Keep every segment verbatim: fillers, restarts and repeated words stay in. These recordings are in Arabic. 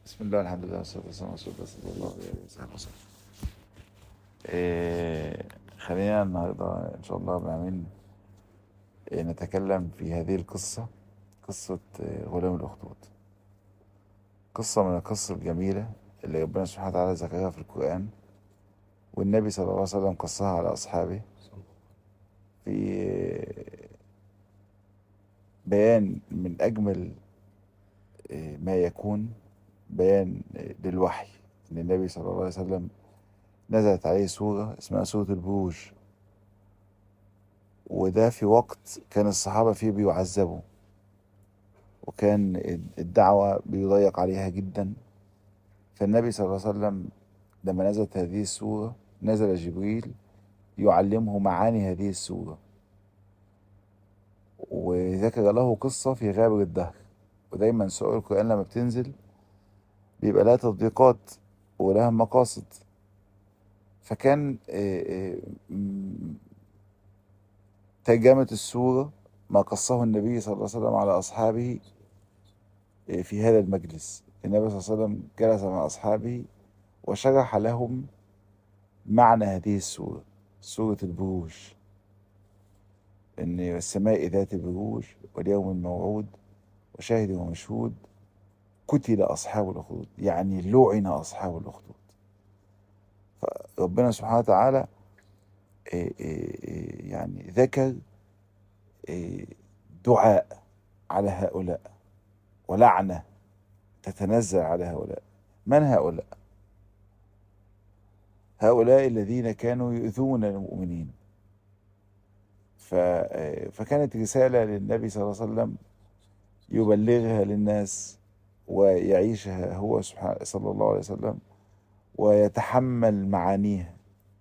بسم الله، الحمد لله، والصلاة والسلام على رسول الله صلى الله عليه وسلم. إيه خلينا النهاردة إن شاء الله بعمين إيه نتكلم في هذه القصة، قصة إيه غلام الأخدود. قصة من القصص الجميلة اللي ربنا سبحانه وتعالى ذكرها في القرآن، والنبي صلى الله عليه وسلم قصها على أصحابه في إيه بيان من أجمل إيه ما يكون، بيان إيه للوحي. إن النبي صلى الله عليه وسلم نزلت عليه سورة اسمها سورة البروج، وده في وقت كان الصحابة فيه بيعذبوا، وكان الدعوة بيضيق عليها جدا. فالنبي صلى الله عليه وسلم لما نزلت هذه السورة نزل جبريل يعلمه معاني هذه السورة، وذكر له قصة في غابر الدهر. ودايما سور القرآن لما بتنزل بيبقى لها تطبيقات ولها مقاصد. فكان آه، آه، م- ترجمة السورة ما قصه النبي صلى الله عليه وسلم على أصحابه في هذا المجلس. النبي صلى الله عليه وسلم جلس مع أصحابه وشرح لهم معنى هذه السورة، سورة البروج. إن السماء ذات البروج واليوم الموعود وشاهد ومشهود قتل أصحاب الأخدود، يعني لعن أصحاب الأخدود. ربنا سبحانه وتعالى إيه إيه إيه يعني ذكر إيه دعاء على هؤلاء ولعنة تتنزل على هؤلاء. من هؤلاء؟ هؤلاء الذين كانوا يؤذون المؤمنين. ف... فكانت رسالة للنبي صلى الله عليه وسلم يبلغها للناس ويعيشها هو سبحانه صلى الله عليه وسلم ويتحمل معانيها.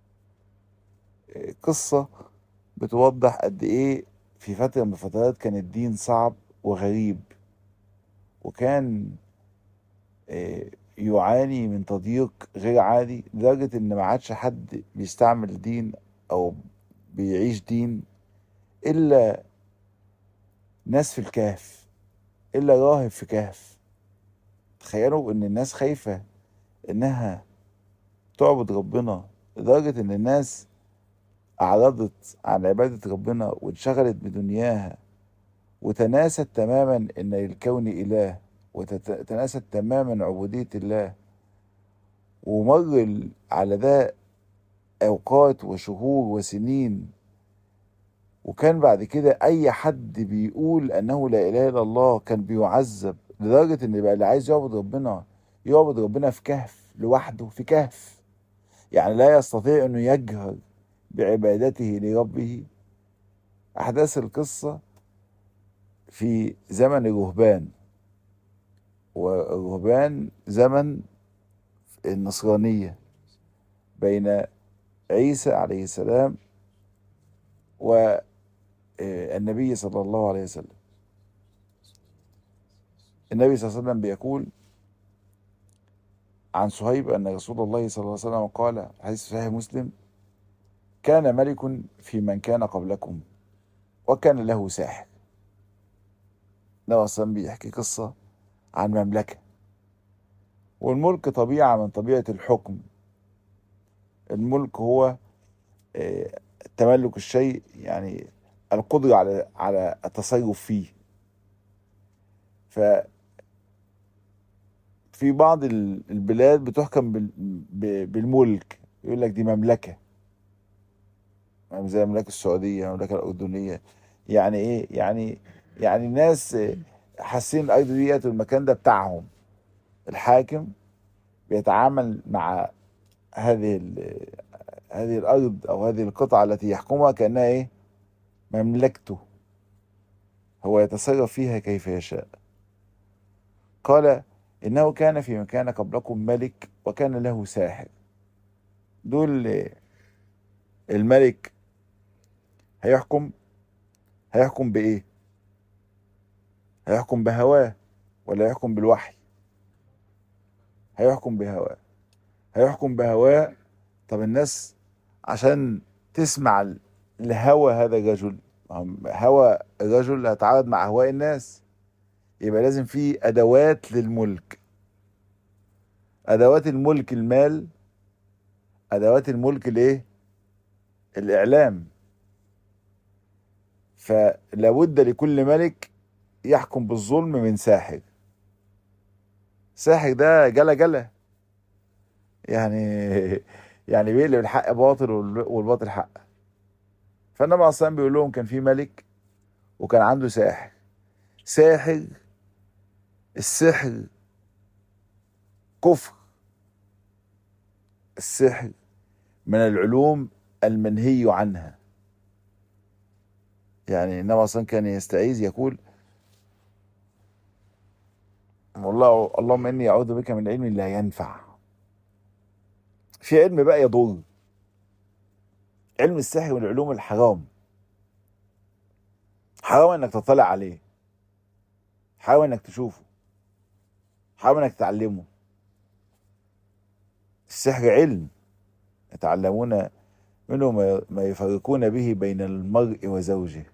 قصة بتوضح قد إيه في فترة من الفترات كان الدين صعب وغريب، وكان آه، يعاني من تضييق غير عادي، لدرجة إن ما عادش حد بيستعمل دين أو بيعيش دين إلا ناس في الكهف، إلا راهب في كهف. تخيلوا إن الناس خايفة إنها تعبد ربنا، لدرجة إن الناس أعرضت عن عبادة ربنا وانشغلت بدنياها، وتناست تماما إن الكون إله، وتناست تماما عبودية الله. ومر ال- على ده أوقات وشهور وسنين، وكان بعد كده أي حد بيقول أنه لا إله إلا الله كان بيعذب، لدرجة إن بقى اللي عايز يعبد ربنا يعبد ربنا في كهف لوحده، في كهف، يعني لا يستطيع أنه يجهر بعبادته لربه. أحداث القصة في زمن الرهبان، والرهبان زمن النصرانية بين عيسى عليه السلام والنبي صلى الله عليه وسلم. النبي صلى الله عليه وسلم بيقول عن صهيب أن رسول الله صلى الله عليه وسلم قال، حديث صحيح مسلم: كان ملك في من كان قبلكم وكان له ساحر. النبي صلى الله عليه وسلم بيحكي قصة عن مملكة، والملك طبيعة من طبيعة الحكم. الملك هو آه، تملك الشيء، يعني القدرة على على التصرف فيه. ففي بعض ال- البلاد بتحكم بال- ب- بالملك، يقول لك دي مملكة، يعني زي المملكة السعودية، المملكة الأردنية. يعني إيه؟ يعني يعني الناس آه، حاسين الأرض ديت والمكان ده بتاعهم. الحاكم بيتعامل مع هذه ال- هذه الأرض أو هذه القطعة التي يحكمها كأنها إيه؟ مملكته، هو يتصرف فيها كيف يشاء. قال: إنه كان في مكان قبلكم ملك وكان له ساحر. دول الملك هيحكم هيحكم بإيه؟ هيحكم بهواه ولا يحكم بالوحي؟ هيحكم بهواه. هيحكم بهواه. طب الناس عشان تسمع لهوى هذا الرجل، هوى الرجل هيتعارض مع أهواء الناس، يبقى لازم في أدوات للملك. ادوات الملك المال، ادوات الملك الايه؟ الاعلام. فلابد لكل ملك يحكم بالظلم من ساحر. ساحر ده جلا جلا يعني يعني بيقلب الحق باطل وال- والباطل حق. فالنبي اصلا بيقول لهم كان في ملك وكان عنده ساحر. ساحر، السحر كفر. السحر من العلوم المنهي عنها. يعني النبي اصلا كان يستعيذ يقول: والله اللهم اني اعوذ بك من علم لا ينفع. في علم بقى يضر. علم السحر من العلوم الحرام. حرام انك تطلع عليه، حرام انك تشوفه، حرام انك تتعلمه. السحر علم يتعلمون منه ما ما يفرقون به بين المرء وزوجه.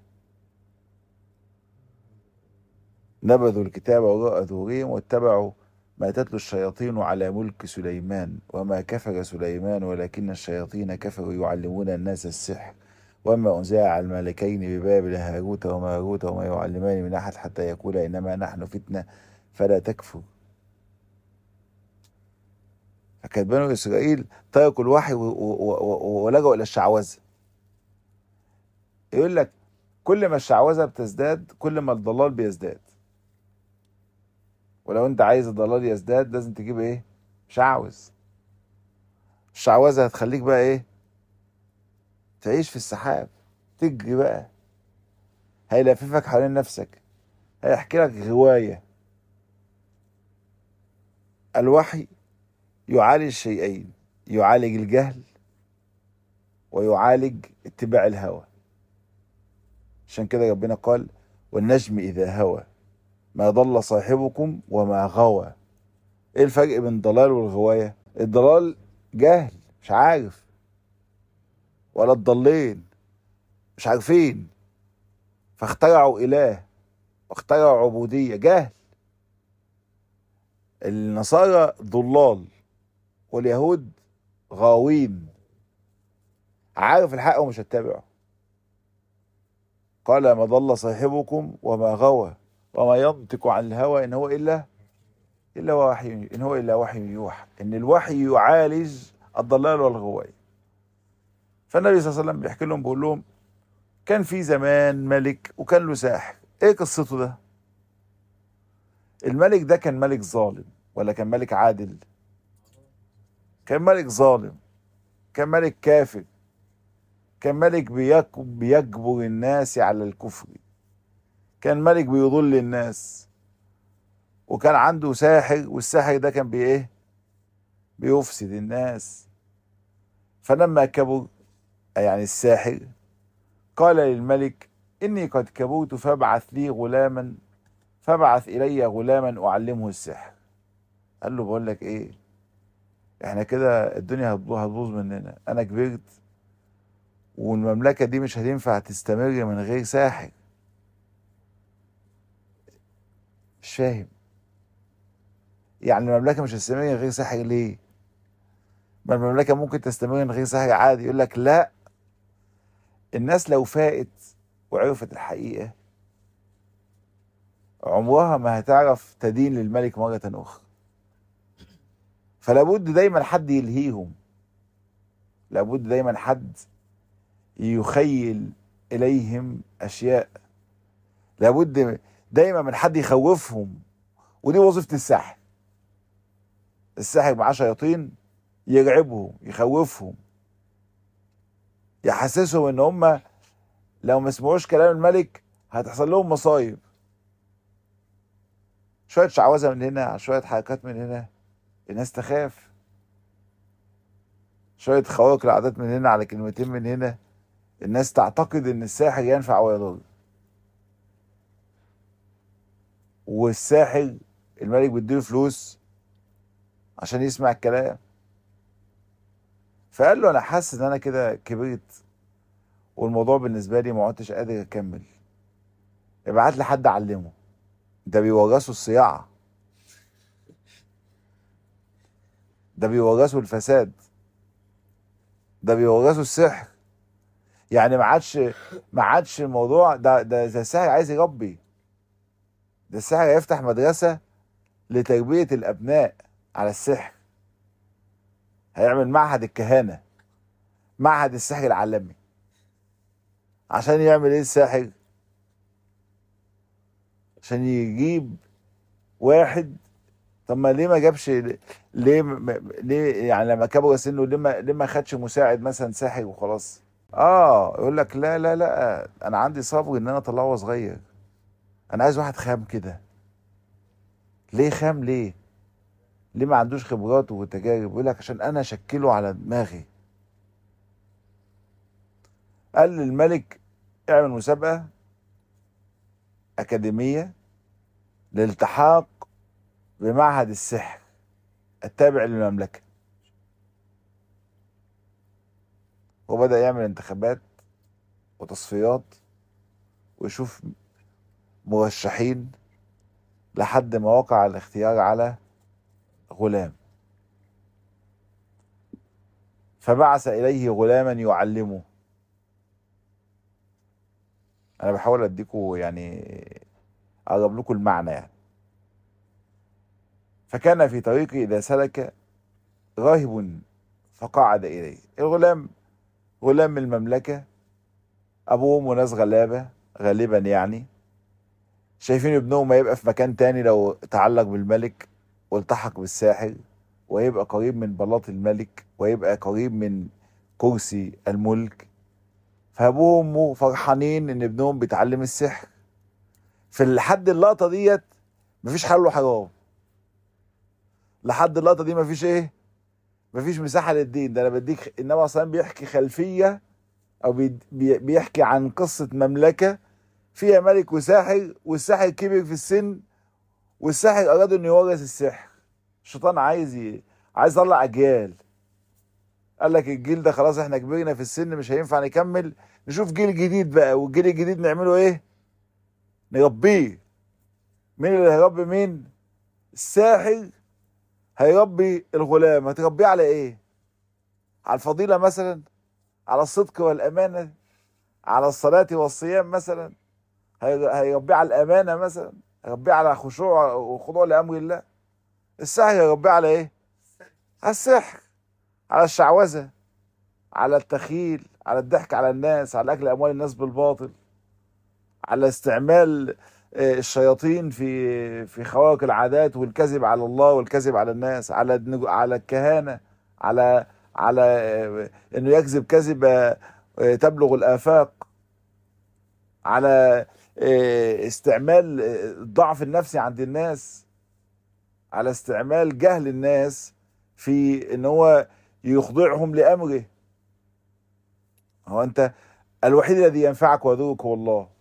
نبذوا الكتاب وراء ظهورهم واتبعوا ما تتلو الشياطين على ملك سليمان وما كفر سليمان ولكن الشياطين كفروا يعلمون الناس السحر وما أنزل على الملكين ببابل هاروت وماروت وما يعلمان من أحد حتى يقولا إنما نحن فتنة فلا تكفر. فكانت بنو إسرائيل تركوا الوحي و- و- و- ولجوا إلى الشعوذة. يقول لك كل ما الشعوذة بتزداد كل ما الضلال بيزداد. ولو انت عايز الضلال يزداد لازم تجيب ايه؟ شعوذ. الشعوذة هتخليك بقى ايه؟ تعيش في السحاب، تجري بقى، هيلففك حوالين نفسك، هيحكي لك رواية. الوحي يعالج شيئين: يعالج الجهل ويعالج اتباع الهوى. عشان كده ربنا قال: والنجم إذا هوى ما ضل صاحبكم وما غوى. ايه الفرق بين الضلال والغواية؟ الضلال جهل، مش عارف، ولا الضالين مش عارفين فاخترعوا إله واخترعوا عبودية. جهل. النصارى ضلال واليهود غاوين. عارف الحق ومش هتبعه. قال: ما ضل صاحبكم وما غوى وما ينطق عن الهوى إن هو إلا إلا وحي إن هو إلا وحي يوحى. إن الوحي يعالج الضلال والغواية. فالنبي صلى الله عليه وسلم بيحكي لهم بيقول لهم: كان في زمان ملك وكان له ساحر. إيه قصته ده؟ الملك ده كان ملك ظالم ولا كان ملك عادل؟ كان ملك ظالم، كان ملك كافر، كان ملك بيك- بيجبر الناس على الكفر، كان ملك بيضل الناس، وكان عنده ساحر والساحر ده كان بي ايه؟ بيفسد الناس. فلما كبر، يعني الساحر، قال للملك: إني قد كبرت فابعث لي غلاما فابعث إلي غلاما أعلمه السحر. قال له: بقول لك إيه، احنا كده الدنيا هتبو- هتبوظ مننا. أنا كبرت والمملكة دي مش هتنفع تستمر من غير ساحر. مش فاهم. يعني المملكة مش هتستمر من غير ساحر ليه؟ ما المملكة ممكن تستمر من غير ساحر عادي. يقول لك لا، الناس لو فاقت وعرفت الحقيقة عمرها ما هتعرف تدين للملك مرة أخرى. فلابد دايما حد يلهيهم، لابد دايما حد يخيل إليهم أشياء، لابد دايما من حد يخوفهم. ودي وظيفة الساحر. الساحر معاه شياطين يرعبهم، يخوفهم، يحسسهم ان هم لو ما سمعوش كلام الملك هتحصل لهم مصايب. شوية شعوذة من هنا على شوية حركات من هنا الناس تخاف. شوية خوارق العادات من هنا على كلمتين من هنا الناس تعتقد ان الساحر ينفع ويضر. والساحر الملك بيديله فلوس عشان يسمع الكلام. فقال له: انا حاسس ان انا كده كبرت والموضوع بالنسبة لي ما عدتش قادر اكمل، ابعت لي حد اعلمه. ده بيورثوا الصياعة. ده بيورثوا الفساد، ده بيورثوا السحر. يعني ما عادش ما عادش الموضوع ده ده ده الساحر عايز يربي، ده الساحر هيفتح مدرسة لتربية الأبناء على السحر، هيعمل معهد الكهانة، معهد السحر العالمي. عشان يعمل ايه الساحر؟ عشان يجيب واحد. طب ما ليه ما جابش؟ ليه ليه يعني لما كبر سنه ليه ما ليه ما خدش مساعد مثلا ساحر وخلاص؟ اه يقول لك لا لا لا، انا عندي صبر ان انا اطلعه وهو صغير، انا عايز واحد خام كده. ليه خام؟ ليه ليه ما عندوش خبرات وتجارب؟ يقول لك عشان انا اشكله على دماغي. قال للملك اعمل مسابقة أكاديمية للالتحاق بمعهد السحر التابع للمملكة. وبدأ يعمل انتخابات وتصفيات ويشوف مرشحين لحد ما وقع الاختيار على غلام، فبعث إليه غلاما يعلمه. أنا بحاول أديكم يعني أقرب لكم المعنى يعني. فكان في طريقه إذا سلك راهب فقعد إليه. الغلام غلام من المملكة، أبوه وأمه ناس غلابة غالبا يعني، شايفين ابنهم ما يبقى في مكان تاني لو تعلق بالملك والتحق بالساحر، ويبقى قريب من بلاط الملك، ويبقى قريب من كرسي الملك. فابوه وامه فرحانين ان ابنهم بيتعلم السحر. في لحد اللقطه ديت مفيش حل وحرام، لحد اللقطه دي مفيش ايه، مفيش مساحه للدين. ده انا بديك النبي صلى الله عليه وسلم بيحكي خلفيه او بي بيحكي عن قصه مملكه فيها ملك وساحر، والساحر كبر في السن، والساحر اراد انه يورث السحر. الشيطان عايز ي... عايز يطلع اجيال. قال لك الجيل ده خلاص احنا كبرنا في السن مش هينفع نكمل، نشوف جيل جديد بقى، والجيل الجديد نعمله ايه؟ نربيه. مين اللي هيربي مين؟ الساحر هيربي الغلام. هتربيه على ايه؟ على الفضيلة مثلا؟ على الصدق والامانة؟ على الصلاة والصيام مثلا؟ هيربيه على الامانة مثلا؟ هيربيه على خشوع وخضوع لامر الله؟ الساحر هيربيه على ايه؟ على السحر، على الشعوذة، على التخيل، على الضحك على الناس، على اكل اموال الناس بالباطل، على استعمال الشياطين في في خوارق العادات والكذب على الله والكذب على الناس، على على الكهانة، على على انه يكذب كذبة تبلغ الآفاق، على استعمال الضعف النفسي عند الناس، على استعمال جهل الناس في ان هو يخضعهم لأمره. هو انت الوحيد الذي ينفعك ويضرك هو الله.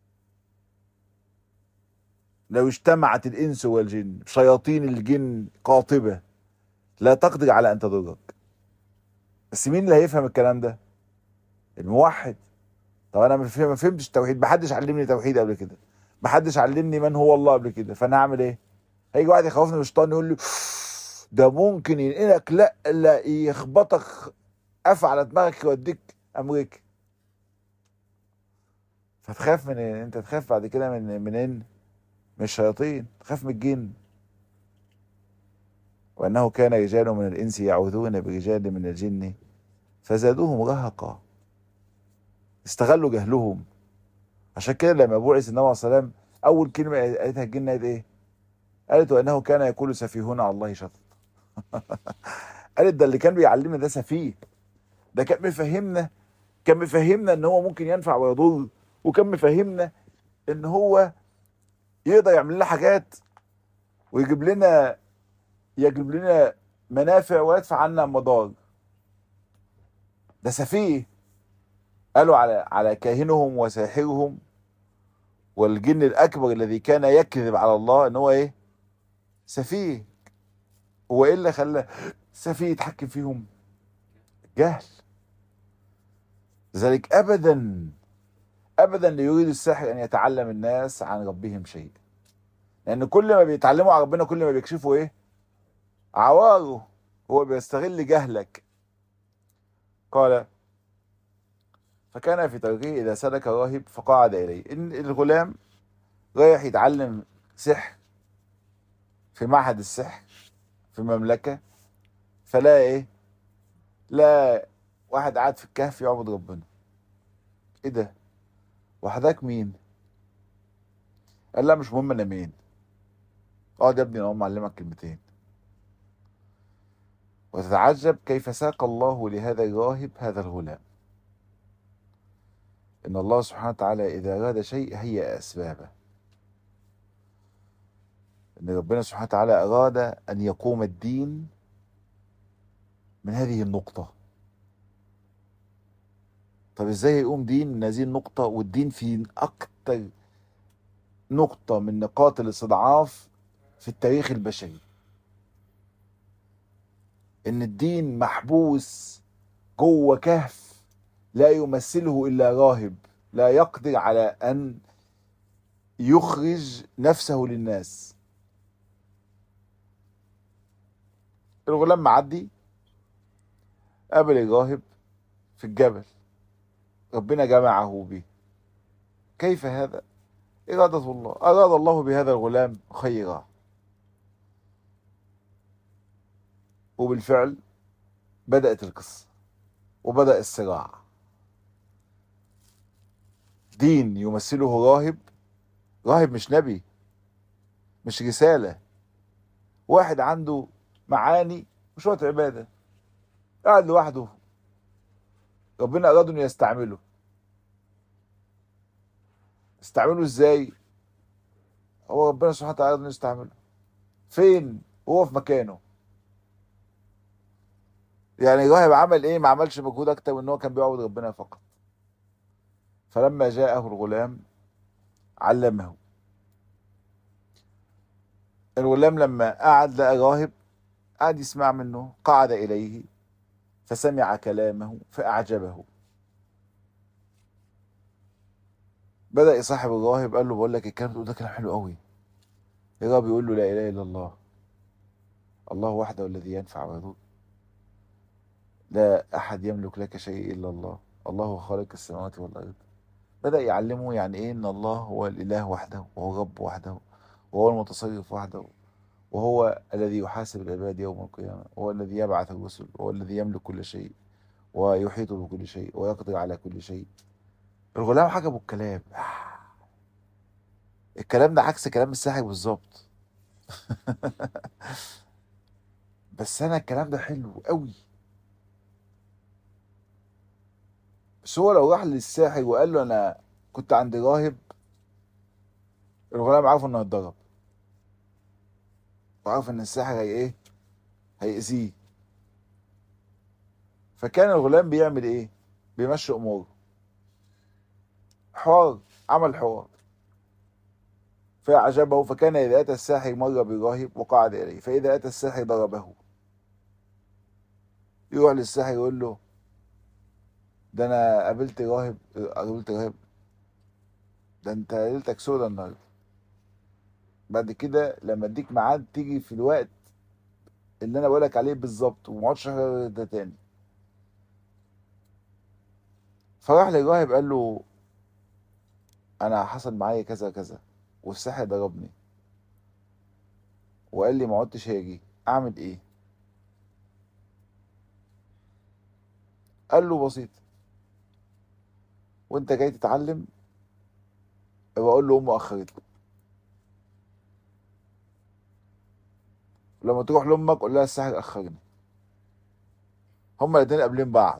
لو اجتمعت الإنس والجن، شياطين الجن قاطبة، لا تقدر على أن تضرك. بس مين اللي هيفهم الكلام ده؟ الموحد. طب أنا ما فهمتش التوحيد، محدش علمني توحيد قبل كده، محدش علمني من هو الله قبل كده، فأنا هعمل إيه؟ هيجي واحد يخوفني من الشيطان يقول لي ده ممكن ينقلك، لا لا يخبطك قف على دماغك يوديك أمريكا. فتخاف من إيه؟ أنت تخاف بعد كده من منين؟ من الشياطين، تخاف من الجن. وأنه كان رجال من الإنس يعوذون برجال من الجن فزادوهم رهقا. استغلوا جهلهم. عشان كده لما بعث النبي عليه الصلاة والسلام أول كلمة قالتها الجن قالت إيه؟ قالت وأنه كان يقول سفيهون على الله شطط. قالت ده اللي كان بيعلمنا ده سفيه، ده كان مفهمنا، كان مفهمنا إن هو ممكن ينفع ويضر، وكان مفهمنا إن هو يقدر يعمل لنا حاجات ويجيب لنا يجيب لنا منافع ويدفع عنا مضار. ده سفيه. قالوا على على كاهنهم وساحرهم والجن الأكبر الذي كان يكذب على الله ان هو ايه؟ سفيه. هو ايه اللي خلى سفيه يتحكم فيهم؟ جهل. لذلك ابدا ابدا لا يريد الساحر ان يتعلم الناس عن ربهم شيء، لان كل ما بيتعلموا عن ربنا كل ما بيكشفوا ايه؟ عواره. هو بيستغل جهلك. قال: فكان في طريقه إذا سلك راهب فقعد إليه. إن الغلام رايح يتعلم سحر في معهد السحر في مملكة، فلا إيه، لا واحد قاعد في الكهف يعبد ربنا. إيه ده؟ وحدك مين؟ قال: لا مش مهم أنا مين، اقعد يا ابني أنا هقوم أعلمك كلمتين. وتتعجب كيف ساق الله لهذا الراهب هذا الغلام. إن الله سبحانه وتعالى إذا أراد شيء هيأ أسبابه. إن ربنا سبحانه وتعالى أراد أن يقوم الدين من هذه النقطة. طب إزاي يقوم دين من هذه النقطة، والدين في أكتر نقطة من نقاط الاستضعاف في التاريخ البشري؟ إن الدين محبوس جوه كهف لا يمثله إلا راهب لا يقدر على أن يخرج نفسه للناس. الغلام معدي قابل الراهب في الجبل، ربنا جمعه به. كيف هذا؟ إرادة الله، أراد الله بهذا الغلام خيرا. وبالفعل بدأت القصة وبدأ الصراع. دين يمثله راهب، راهب مش نبي، مش رسالة، واحد عنده معاني وشوية عبادة، قاعد لوحده، ربنا أراد أن يستعمله. استعمله ازاي؟ هو ربنا سبحانه وتعالى أراد أن يستعمله فين؟ هو في مكانه. يعني الراهب عمل ايه؟ ما عملش مجهود اكتر من ان هو كان بيعبد ربنا فقط. فلما جاءه الغلام علمه. الغلام لما قعد لقى راهب قعد يسمع منه، قعد إليه فسمع كلامه فأعجبه. بدأ يصاحب الراهب، قال له: بقول لك الكلام ده كلام حلو قوي. الراهب بيقول له: لا إله إلا الله، الله وحده الذي ينفع ويضر، لا أحد يملك لك شيء إلا الله، الله خالق السماوات والأرض. بدأ يعلمه يعني إيه إن الله هو الإله وحده، وهو الرب وحده، وهو المتصرف وحده، وهو الذي يحاسب العباد يوم القيامة، وهو الذي يبعث الرسل، وهو الذي يملك كل شيء ويحيط بكل شيء ويقدر على كل شيء. الغلام عجبه الكلام. الكلام ده عكس كلام الساحر بالظبط. بس انا الكلام ده حلو قوي. بس هو لو راح للساحر وقال له: انا كنت عند راهب، الغلام عارف انه هيتضرب، وعارف ان الساحر هي ايه، هيأذيه. فكان الغلام بيعمل ايه؟ بيمشي اموره. حوار، عمل حوار فأعجبه. فكان إذا أتى الساحر مر بالراهب وقعد إليه، فإذا أتى الساحر ضربه. يروح للساحر يقول له: ده أنا قابلت راهب، قابلت راهب، ده أنت ليلتك سودا النهارده. بعد كده لما أديك ميعاد تيجي في الوقت اللي أنا بقولك عليه بالظبط، وما اقعدش ده تاني. فراح للراهب قال له: أنا حصل معايا كذا كذا، والساحر ضربني وقال لي ما عدتش هاجي، أعمل إيه؟ قال له: بسيط، وأنت جاي تتعلم بقول له أمه أخرتك، لما تروح لأمك قول لها الساحر أخرني. هما الاتنين قابلين بعض.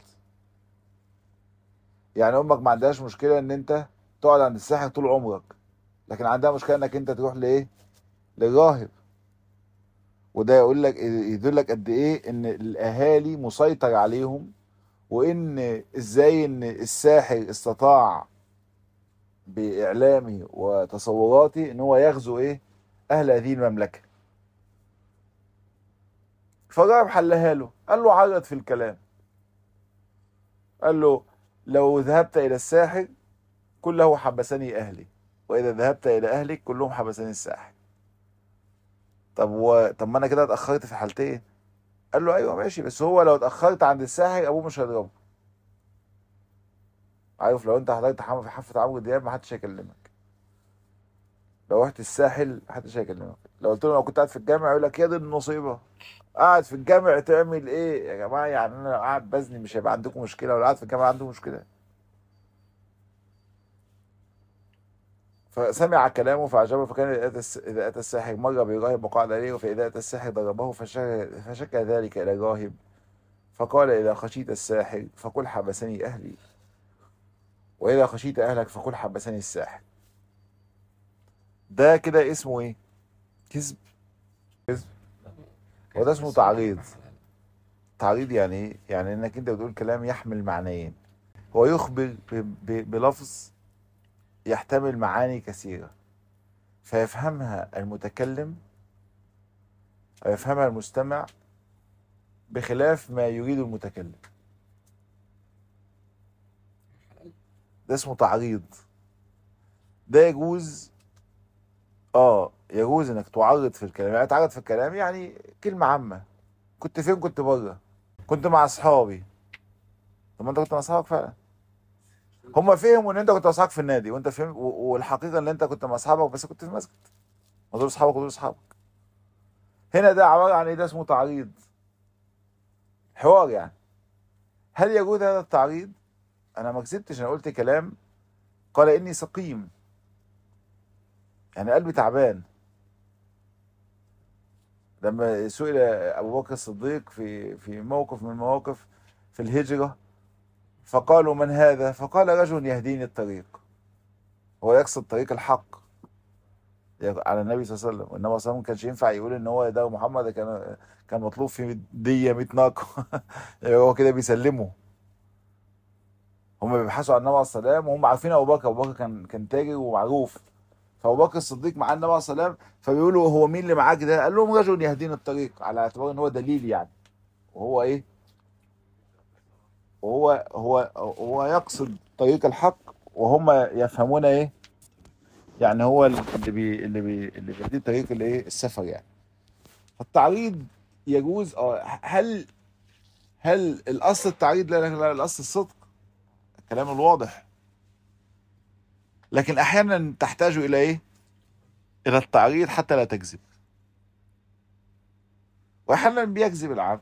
يعني امك ما عندهاش مشكله ان انت تقعد عند الساحر طول عمرك، لكن عندها مشكله انك انت تروح لايه، للراهب. وده يقول لك، يدلك قد ايه ان الاهالي مسيطر عليهم، وان ازاي ان الساحر استطاع باعلامه وتصوراته ان هو يغزو ايه، اهل هذه المملكه. فالراهب حلها له، قال له: عرض في الكلام. قال له: لو ذهبت الى الساحر كله حبسني اهلي، واذا ذهبت الى اهلك كلهم حبسني الساحر. طب و... طب ما انا كده اتاخرت في حالتين. قال له ايوه ماشي، بس هو لو اتاخرت عند الساحر ابوه مش هيضربه. عارف لو انت حضرت حفله في حفله عمرو دياب ما حدش هيكلمك، لو رحت الساحل محدش هيكلمك، لو قلت له لو كنت قاعد في الجامع يقول لك يا دي المصيبه، قاعد في الجامع تعمل ايه يا جماعه؟ يعني انا لو قاعد بزني مش هيبقى عندكم مشكله، ولا قاعد في الجامع عنده مشكله؟ فسمع كلامه فعجبه، فكان إذا أتى الس- إذا أتى الساحر مر براهب وقعد عليه، فإذا أتى الساحر ضربه فشك, فشكى ذلك إلى الراهب، فقال إذا خشيت الساحر فقل حبسني أهلي، وإذا خشيت أهلك فقل حبسني الساحر. ده كده اسمه إيه؟ كذب. كذب. وده اسمه تعريض. تعريض يعني إيه؟ يعني إنك أنت بتقول كلام يحمل معنيين. هو يخبر ب- ب- بلفظ يحتمل معاني كثيرة، فيفهمها المتكلم أو يفهمها المستمع بخلاف ما يريد المتكلم. ده اسمه تعريض. ده يجوز، اه يجوز انك تعرض في الكلام. يعني تعرض في الكلام يعني كلمة عامة. كنت فين؟ كنت بره. كنت مع اصحابي. طب ما انت كنت مع اصحابك فعلا. هم فهموا ان انت كنت مع اصحابك في النادي، وانت فهم، و- والحقيقة ان انت كنت مع اصحابك بس كنت في مسجد. ما دول اصحابك ودول اصحابك. هنا ده عبارة عن ايه؟ ده اسمه تعريض. حوار يعني. هل يجوز هذا التعريض؟ انا ما كذبتش، انا قلت كلام. قال اني سقيم، يعني قلبي تعبان. لما سئل ابو بكر الصديق في في موقف من المواقف في الهجرة، فقالوا من هذا؟ فقال رجل يهديني الطريق. هو يقصد طريق الحق على النبي صلى الله عليه وسلم. والنبي صلى الله عليه وسلم ما كانش ينفع يقول ان هو ده محمد، كان كان مطلوب في دية مية ناقة. يعني هو كده بيسلموا. هم بيبحثوا عن النبي عليه الصلاه والسلام، وهم عارفين ابو بكر. ابو بكر كان كان تاجر ومعروف. فابو بكر الصديق مع النبي عليه الصلاه والسلام، فبيقولوا هو مين اللي معاك ده؟ قال لهم رجل يهديني الطريق، على اعتبار ان هو دليل يعني. وهو ايه؟ وهو هو هو يقصد طريق الحق، وهم يفهمون ايه؟ يعني هو اللي بي اللي بي اللي بيدي طريق الايه؟ السفر يعني. فالتعريض يجوز. اه هل هل الاصل التعريض؟ لا لا لا، الاصل الصدق، الكلام الواضح. لكن احيانا تحتاج الى ايه؟ الى التعريض حتى لا تكذب. واحيانا بيكذب العبد.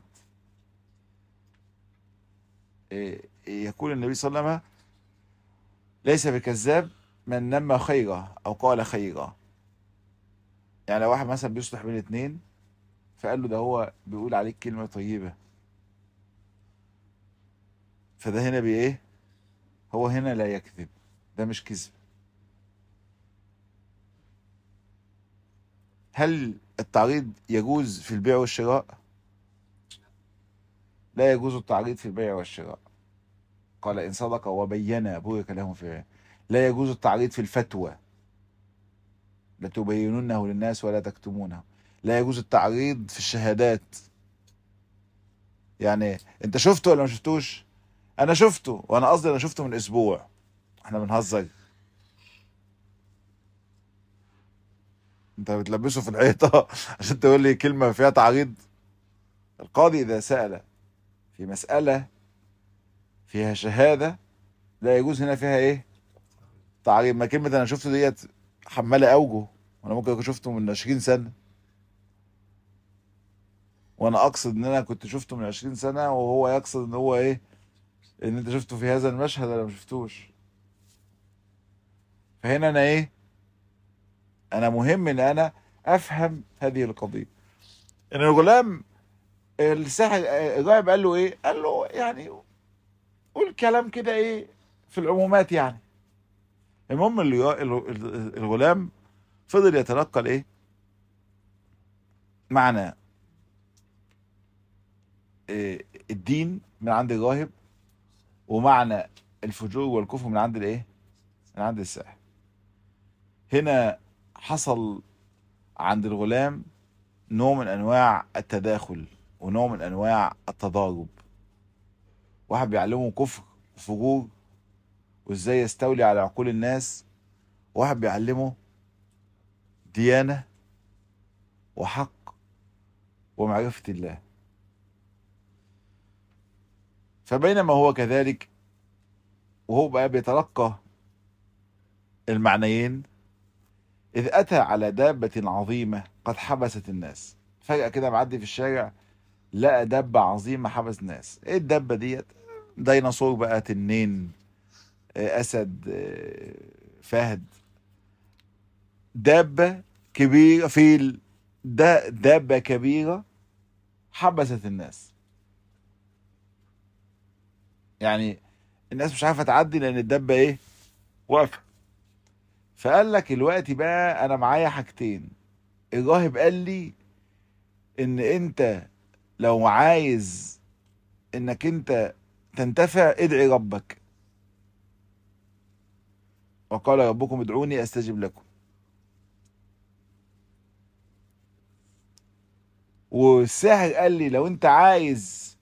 إيه، يقول النبي صلى الله عليه وسلم ليس بكذاب من نمى خيرا او قال خيرا. يعني لو واحد مثلا بيصلح بين اتنين، فقال له ده هو بيقول عليك كلمة طيبة، فده هنا بايه؟ هو هنا لا يكذب. ده مش كذب. هل التعريض يجوز في البيع والشراء؟ لا يجوز التعريض في البيع والشراء. قال إن صدق وبين بورك لهم في بيعه. لا يجوز التعريض في الفتوى، لتبيننه للناس ولا تكتمونه. لا يجوز التعريض في الشهادات. يعني انت شفته ولا ما شفتوش؟ انا شفته، وانا قصدي انا شفته من اسبوع. احنا بنهزر. انت بتلبسه في الحيطه عشان تقول لي كلمه فيها تعريض. القاضي اذا سأل في مسألة فيها شهادة، لا يجوز هنا فيها ايه؟ تعريض. ما كلمة انا شفته ديت حمالة اوجه، وانا ممكن اكون شفته من عشرين سنة، وانا اقصد ان انا كنت شفته من عشرين سنة، وهو يقصد ان هو ايه؟ ان انت شفته في هذا المشهد ولا ما شفتوش. فهنا انا ايه؟ انا مهم ان انا افهم هذه القضية. ان الغلام الساحر الراهب قال له ايه؟ قال له يعني قول كلام كده ايه في العمومات يعني. المهم اللي الغلام فضل يتلقى الايه؟ معنى إيه؟ الدين من عند الراهب، ومعنى الفجور والكفر من عند الايه؟ من عند الساحر. هنا حصل عند الغلام نوع من انواع التداخل، ونوع من انواع التضارب. واحد بيعلمه كفر وفجور وازاي يستولي على عقول الناس، وواحد بيعلمه ديانة وحق ومعرفة الله. فبينما هو كذلك وهو بقى بيتلقى المعنيين، إذ أتى على دابة عظيمة قد حبست الناس. فجأة كده معدي في الشارع لقى دابة عظيمة حبس الناس. إيه الدابة ديت؟ ديناصور بقى، تنين، آه، أسد، آه، فهد، دابة كبيرة، فيل، ده دابة كبيرة حبست الناس. يعني الناس مش عارفة تعدي لأن الدابة إيه؟ واقفة. فقال لك الوقت بقى أنا معايا حاجتين. الراهب قال لي إن أنت لو عايز إنك أنت تنتفع ادعي ربك، وقال ربكم ادعوني أستجب لكم. والساحر قال لي لو أنت عايز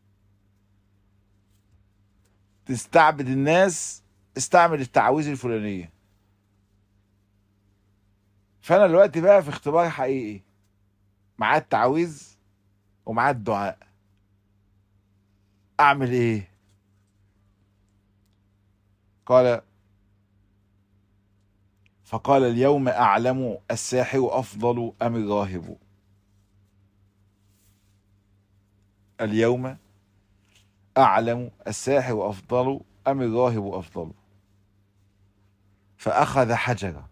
تستعبد الناس استعمل التعاويذ الفلانية. فأنا دلوقتي بقى في اختبار حقيقي، معاه التعاويذ ومعاه الدعاء، أعمل إيه؟ قال فقال اليوم أعلم الساحر أفضل أم الراهب. اليوم أعلم الساحر أفضل أم الراهب أفضل. فأخذ حجرا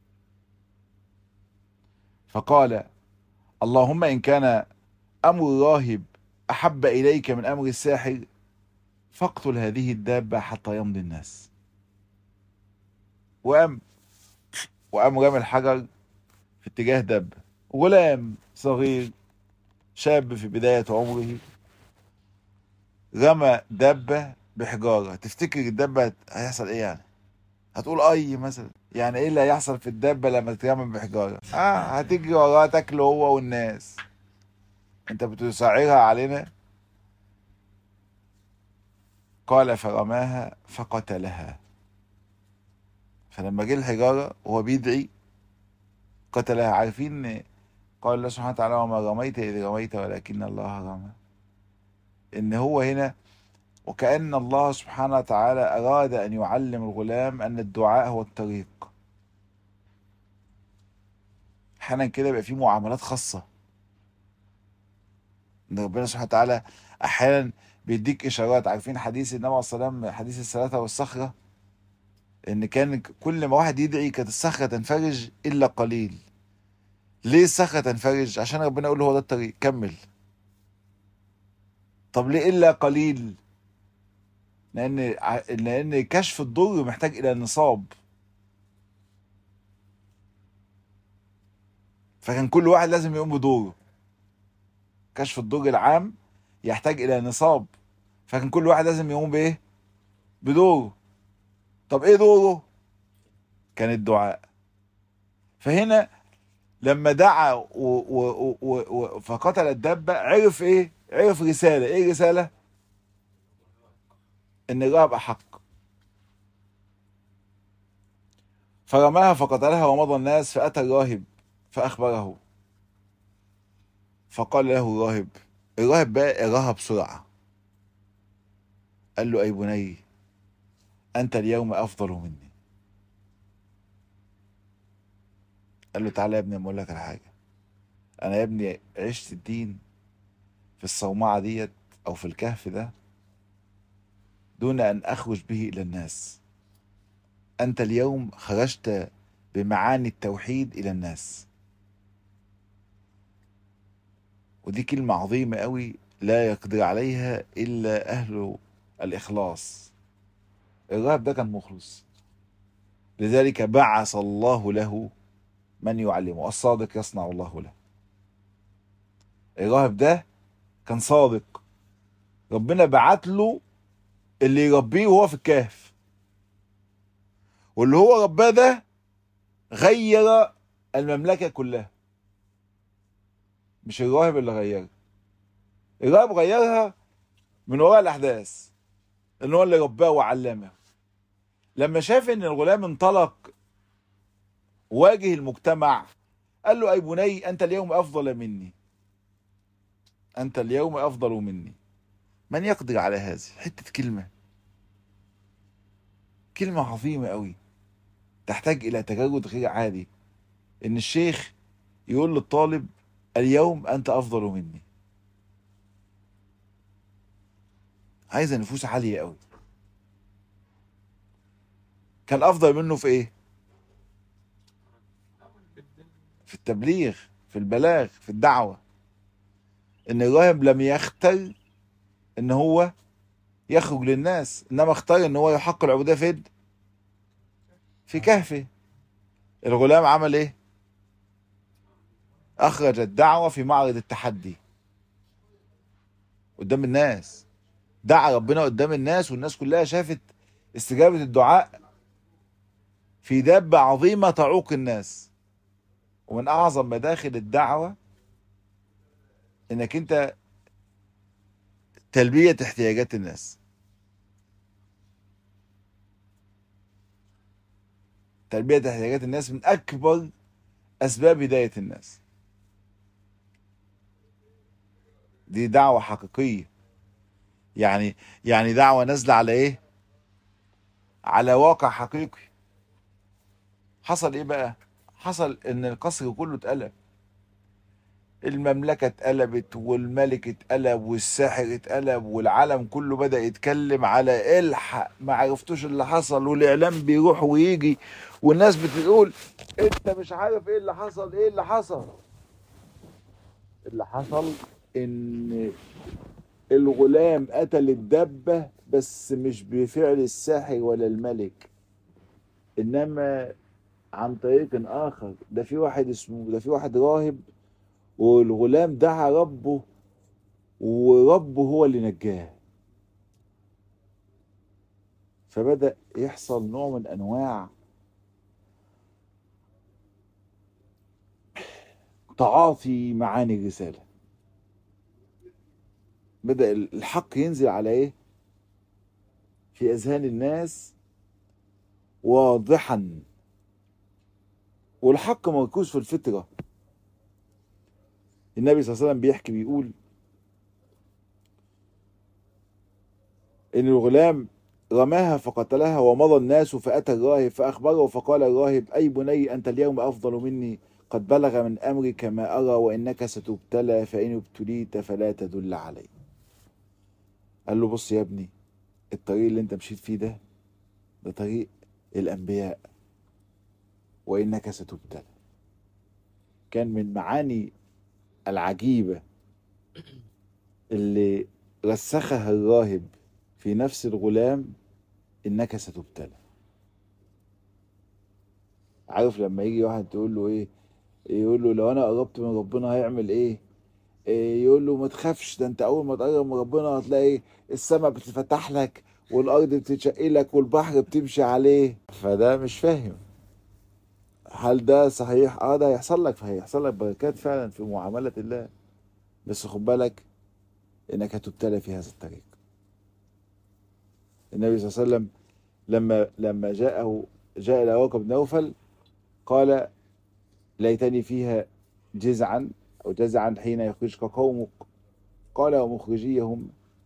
فقال اللهم إن كان أمر الراهب أحب إليك من أمر الساحر فاقتل هذه الدابة حتى يمضي الناس. وقام وقام رمى الحجر في اتجاه دابة. غلام صغير شاب في بداية عمره رمى دابة بحجارة. تفتكر الدابة هيحصل ايه يعني؟ هتقول اي مثلا؟ يعني ايه اللي هيحصل في الدابة لما تترمى بحجارة؟ اه هتجري وراها تاكله هو والناس. انت بتسعرها علينا. قال فرماها فقتلها. فلما جه الحجارة وهو بيدعي قتلها. عارفين قال الله سبحانه وتعالى وما رميت إذ رميت ولكن الله رمى. ان هو هنا وكأن الله سبحانه وتعالى أراد أن يعلم الغلام أن الدعاء هو الطريق. أحيانا كده يبقى في معاملات خاصة، إن ربنا سبحانه وتعالى أحيانا بيديك إشارات. عارفين حديث النبي عليه الصلاة والسلام، حديث الثلاثة والصخرة، إن كان كل ما واحد يدعي كانت الصخرة تنفرج إلا قليل. ليه الصخرة تنفرج؟ عشان ربنا يقول له هو ده الطريق كمل. طب ليه إلا قليل؟ لأن لأن كشف الضر محتاج إلى نصاب. فكان كل واحد لازم يقوم بدوره. كشف الضر العام يحتاج الى نصاب، فكان كل واحد لازم يقوم بايه؟ بدوره. طب ايه دوره؟ كان الدعاء. فهنا لما دعا و و و و فقتل الدابة عرف ايه؟ عرف رسالة. ايه رسالة؟ ان الرهب احق. فرماها فقتلها ومضى الناس. فاتى الراهب فاخبره. فقال له الراهب، الراهب بقى قراها بسرعة، قال له اي بني انت اليوم افضل مني. قال له تعالى يا ابني اقول لك على حاجه. انا يا ابني عشت الدين في الصومعه ديت او في الكهف ده دون ان اخرج به الى الناس. انت اليوم خرجت بمعاني التوحيد الى الناس. ودي كلمه عظيمه قوي لا يقدر عليها الا اهل الاخلاص. الراهب ده كان مخلص، لذلك بعث الله له من يعلمه. الصادق يصنع الله له. الراهب ده كان صادق، ربنا بعت له اللي يربيه وهو في الكهف. واللي هو رباه ده غير المملكة كلها. مش الراهب اللي غيرها، الراهب غيرها من وراء الأحداث، اللي هو اللي رباه وعلمه. لما شاف ان الغلام انطلق واجه المجتمع قال له اي بني انت اليوم افضل مني. انت اليوم افضل مني. من يقدر على هذه؟ حتة كلمة، كلمة عظيمة قوي تحتاج إلى تجرد غير عادي. إن الشيخ يقول للطالب اليوم أنت أفضل مني. عايزة نفوس عالية قوي. كان أفضل منه في إيه؟ في التبليغ، في البلاغ، في الدعوة. إن الراهب لم يختر إن هو يخرج للناس، إنما اختار إن هو يحقق العبودية فين؟ في كهفه. الغلام عمل إيه؟ أخرج الدعوة في معرض التحدي قدام الناس، دعا ربنا قدام الناس، والناس كلها شافت استجابة الدعاء في دابة عظيمة تعوق الناس. ومن أعظم مداخل الدعوة إنك أنت تلبية احتياجات الناس. تلبية احتياجات الناس من أكبر أسباب هداية الناس. دي دعوة حقيقية. يعني يعني دعوة نازلة على إيه؟ على واقع حقيقي. حصل إيه بقى؟ حصل إن القصر كله اتقلب. المملكة اتقلبت، والملك اتقلب، والساحر اتقلب، والعالم كله بدأ يتكلم على الحق ما عرفتوش اللي حصل، والإعلام بيروح ويجي، والناس بتقول انت مش عارف ايه اللي حصل. ايه اللي حصل؟ اللي حصل ان الغلام قتل الدبة، بس مش بفعل الساحر ولا الملك، انما عن طريق اخر. ده في واحد اسمه ده في واحد راهب، والغلام دعا ربه، وربه هو اللي نجاه. فبدأ يحصل نوع من أنواع تعاطي معاني الرسالة. بدأ الحق ينزل على إيه؟ في أذهان الناس واضحا. والحق مركوز في الفطرة. النبي صلى الله عليه وسلم بيحكي بيقول إن الغلام رماها فقتلها، ومضى الناس فأتى الراهب فأخبره، فقال الراهب أي بني أنت اليوم أفضل مني، قد بلغ من أمرك ما أرى، وإنك ستبتلى، فإن ابتليت فلا تدل علي. قال له بص يا ابني، الطريق اللي انت مشيت فيه ده ده طريق الأنبياء، وإنك ستبتلى. كان من معاني العجيبة اللي رسخها الراهب في نفس الغلام، إنك ستبتلى. عارف لما يجي واحد تقول له إيه؟ يقول له لو أنا قربت من ربنا هيعمل إيه؟ إيه؟ يقول له ما تخافش، ده أنت أول ما تقرب من ربنا هتلاقي السماء بتتفتح لك، والأرض بتتشق لك، والبحر بتمشي عليه. فده مش فاهم. هل ده صحيح؟ اه ده هيحصل لك، فهيحصل لك بركات فعلا في معاملة الله، بس خد بالك انك هتبتلى في هذا الطريق. النبي صلى الله عليه وسلم لما لما جاءه جاء الى ورقة بن نوفل قال ليتني فيها جزعا او جزعا حين يخرجك قومك، قال ومخرجيهم؟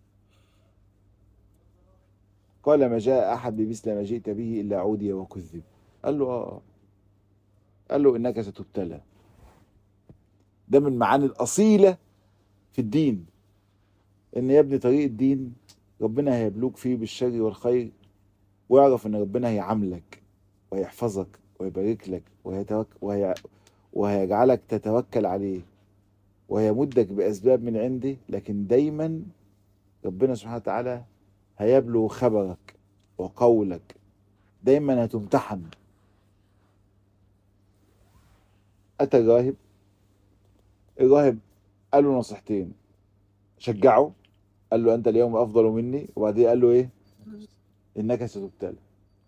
قال ما جاء احد بمثل ما جئت به الا عودي وكذب. قال له اه قال له انك ستبتلى. ده من معاني الاصيلة في الدين، ان يا ابني طريق الدين ربنا هيبلوك فيه بالشر والخير، واعرف ان ربنا هيعاملك وهيحفظك ويبارك لك وهيتوك... وهي... وهيجعلك تتوكل عليه، وهيمدك بأسباب من عنده، لكن دايما ربنا سبحانه وتعالى هيبلو خبرك وقولك، دايما هتمتحن. أتى الراهب، الراهب قال له نصيحتين، شجعه، قال له أنت اليوم أفضل مني، وبعدين قال له إيه؟ إنك ستبتلى.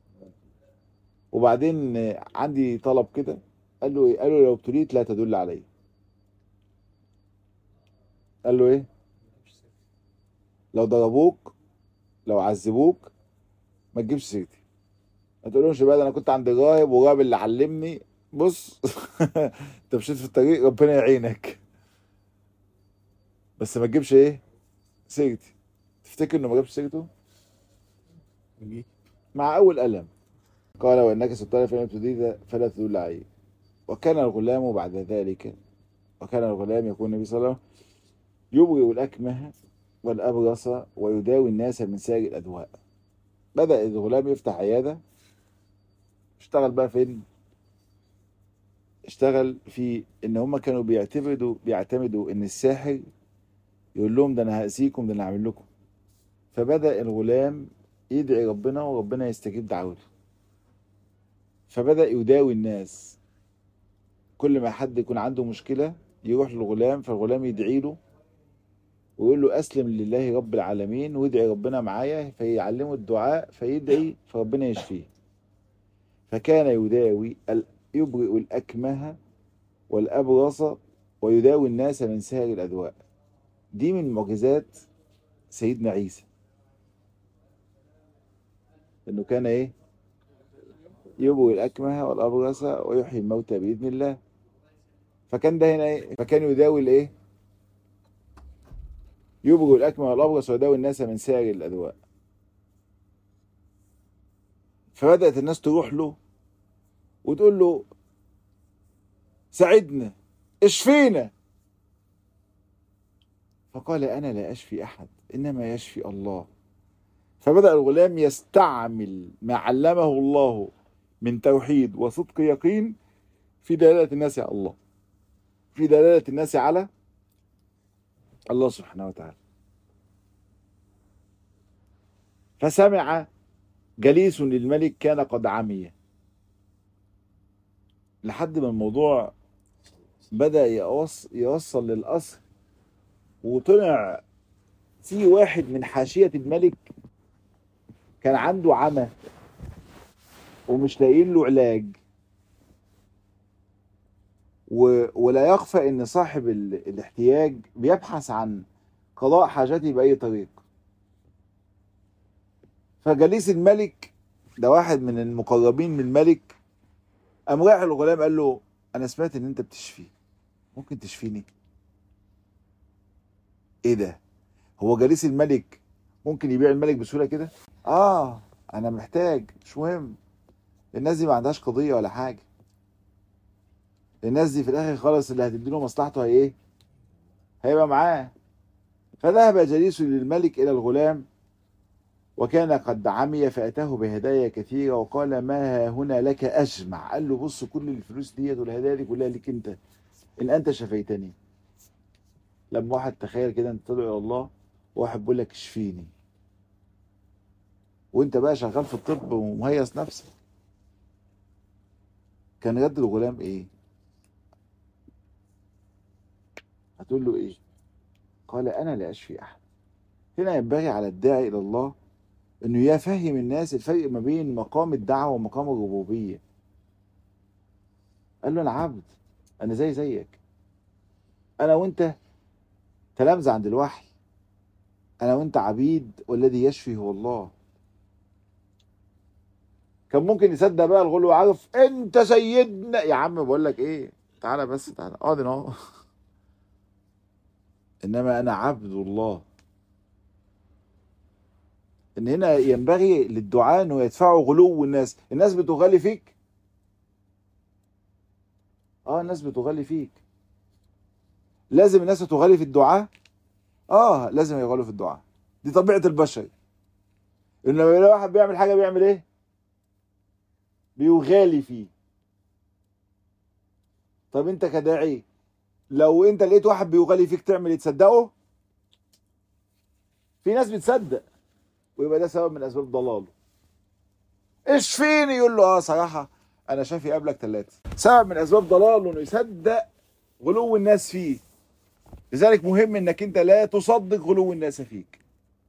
وبعدين عندي طلب كده، قال له ايه؟ قال له لو ابتليت لا تدل علي. قال له ايه؟ لو ضربوك، لو عذبوك، ما تجيبش سيرتي، ما تقولهمش بقى ده انا كنت عند الراهب والراهب اللي علمني. بص انت مشيت في الطريق ربنا يعينك، بس ما تجيبش ايه؟ سيرتي. تفتكر انه ما جابش سيرته؟ مع اول قلم قال وانك سترى فلم تريد فلا تدل عليه. وكان الغلام بعد ذلك وكان الغلام يقول النبي صلى الله عليه وسلم يبرئ الأكمه والأبرص ويداوي الناس من سائر الأدواء. بدأ الغلام يفتح عيادة. اشتغل بقى فين؟ اشتغل في ان هم كانوا بيعتمدوا بيعتمدوا ان الساحر يقول لهم ده انا هأذيكم، ده انا هعمل لكم. فبدأ الغلام يدعي ربنا وربنا يستجيب دعوته. فبدأ يداوي الناس. كل ما حد يكون عنده مشكلة يروح للغلام، فالغلام يدعي له ويقول له أسلم لله رب العالمين وادعي ربنا معايا، فيعلمه الدعاء فيدعي فربنا يشفيه. فكان يداوي يبرئ الأكمه والأبرص ويداوي الناس من سائر الأدواء. دي من معجزات سيدنا عيسى، إنه كان إيه؟ يبرئ الأكمه والأبرص ويحيي الموتى بإذن الله. فكان ده هنا إيه؟ فكان يداوي الإيه؟ يبرئ الأكمه والأبرص ويداوي الناس من سائر الأدواء. فبدأت الناس تروح له وتقول له ساعدنا، اشفينا. فقال أنا لا أشفي أحد إنما يشفي الله. فبدأ الغلام يستعمل ما علمه الله من توحيد وصدق يقين في دلالة الناس على الله، في دلالة الناس على الله سبحانه وتعالى. فسمع جليس للملك كان قد عمي، لحد ما الموضوع بدأ يوصل للقصر. وطلع في واحد من حاشية الملك كان عنده عمى ومش لاقيين له علاج، و... ولا يخفى ان صاحب ال... الاحتياج بيبحث عن قضاء حاجته بأي طريق. فجليس الملك ده واحد من المقربين من الملك، قام رايح الغلام قال له انا سمعت ان انت بتشفي، ممكن تشفيني؟ ايه ده؟ هو جليس الملك ممكن يبيع الملك بسهوله كده؟ اه انا محتاج، مش مهم. الناس دي ما عندهاش قضيه ولا حاجه. الناس دي في الاخر خالص اللي هتدي له مصلحته هي ايه؟ هيبقى معاه. فذهب جليس للملك الى الغلام وكان قد عمي فاتاه بهدايا كثيره وقال ما هنا لك اجمع. قال له بص كل الفلوس ديت والهدايا دي كلها ليك انت ان انت شفيتني. لما واحد تخيل كده انت تدعو الى الله وواحد بيقول لك اشفيني، وانت بقى شغال في الطب ومهيص نفسك، كان رد الغلام ايه؟ هتقول له ايه؟ قال انا لا اشفي احد. هنا ينبغي على الداعي الى الله انه يفهم الناس الفرق ما بين مقام الدعوه ومقام الربوبيه. قال له انا عبد، انا زي زيك، انا وانت تلامذة عند الوحي، انا وانت عبيد والذي يشفي هو الله. كان ممكن يصدق بقى الغلو وعارف انت سيدنا. يا عم بقول لك ايه، تعالى بس تعالى اقعد هنا اهو. انما انا عبد الله. ان هنا ينبغي للدعاء انه يدفعوا غلو الناس. الناس بتغالي فيك، اه الناس بتغالي فيك. لازم الناس تغالي في الدعاء، اه لازم يغالوا في الدعاء. دي طبيعة البشر. ان لما يلاقي واحد بيعمل حاجة بيعمل ايه؟ بيغالي فيه. طب انت كداعي لو انت لقيت واحد بيغالي فيك تعمل ايه؟ تصدقه؟ في ناس بتصدق ويبقى ده سبب من اسباب ضلاله. اشفيني، يقول له اه صراحة انا شافي قبلك ثلاثة. سبب من اسباب ضلاله انه يصدق غلو الناس فيه. لذلك مهم انك انت لا تصدق غلو الناس فيك.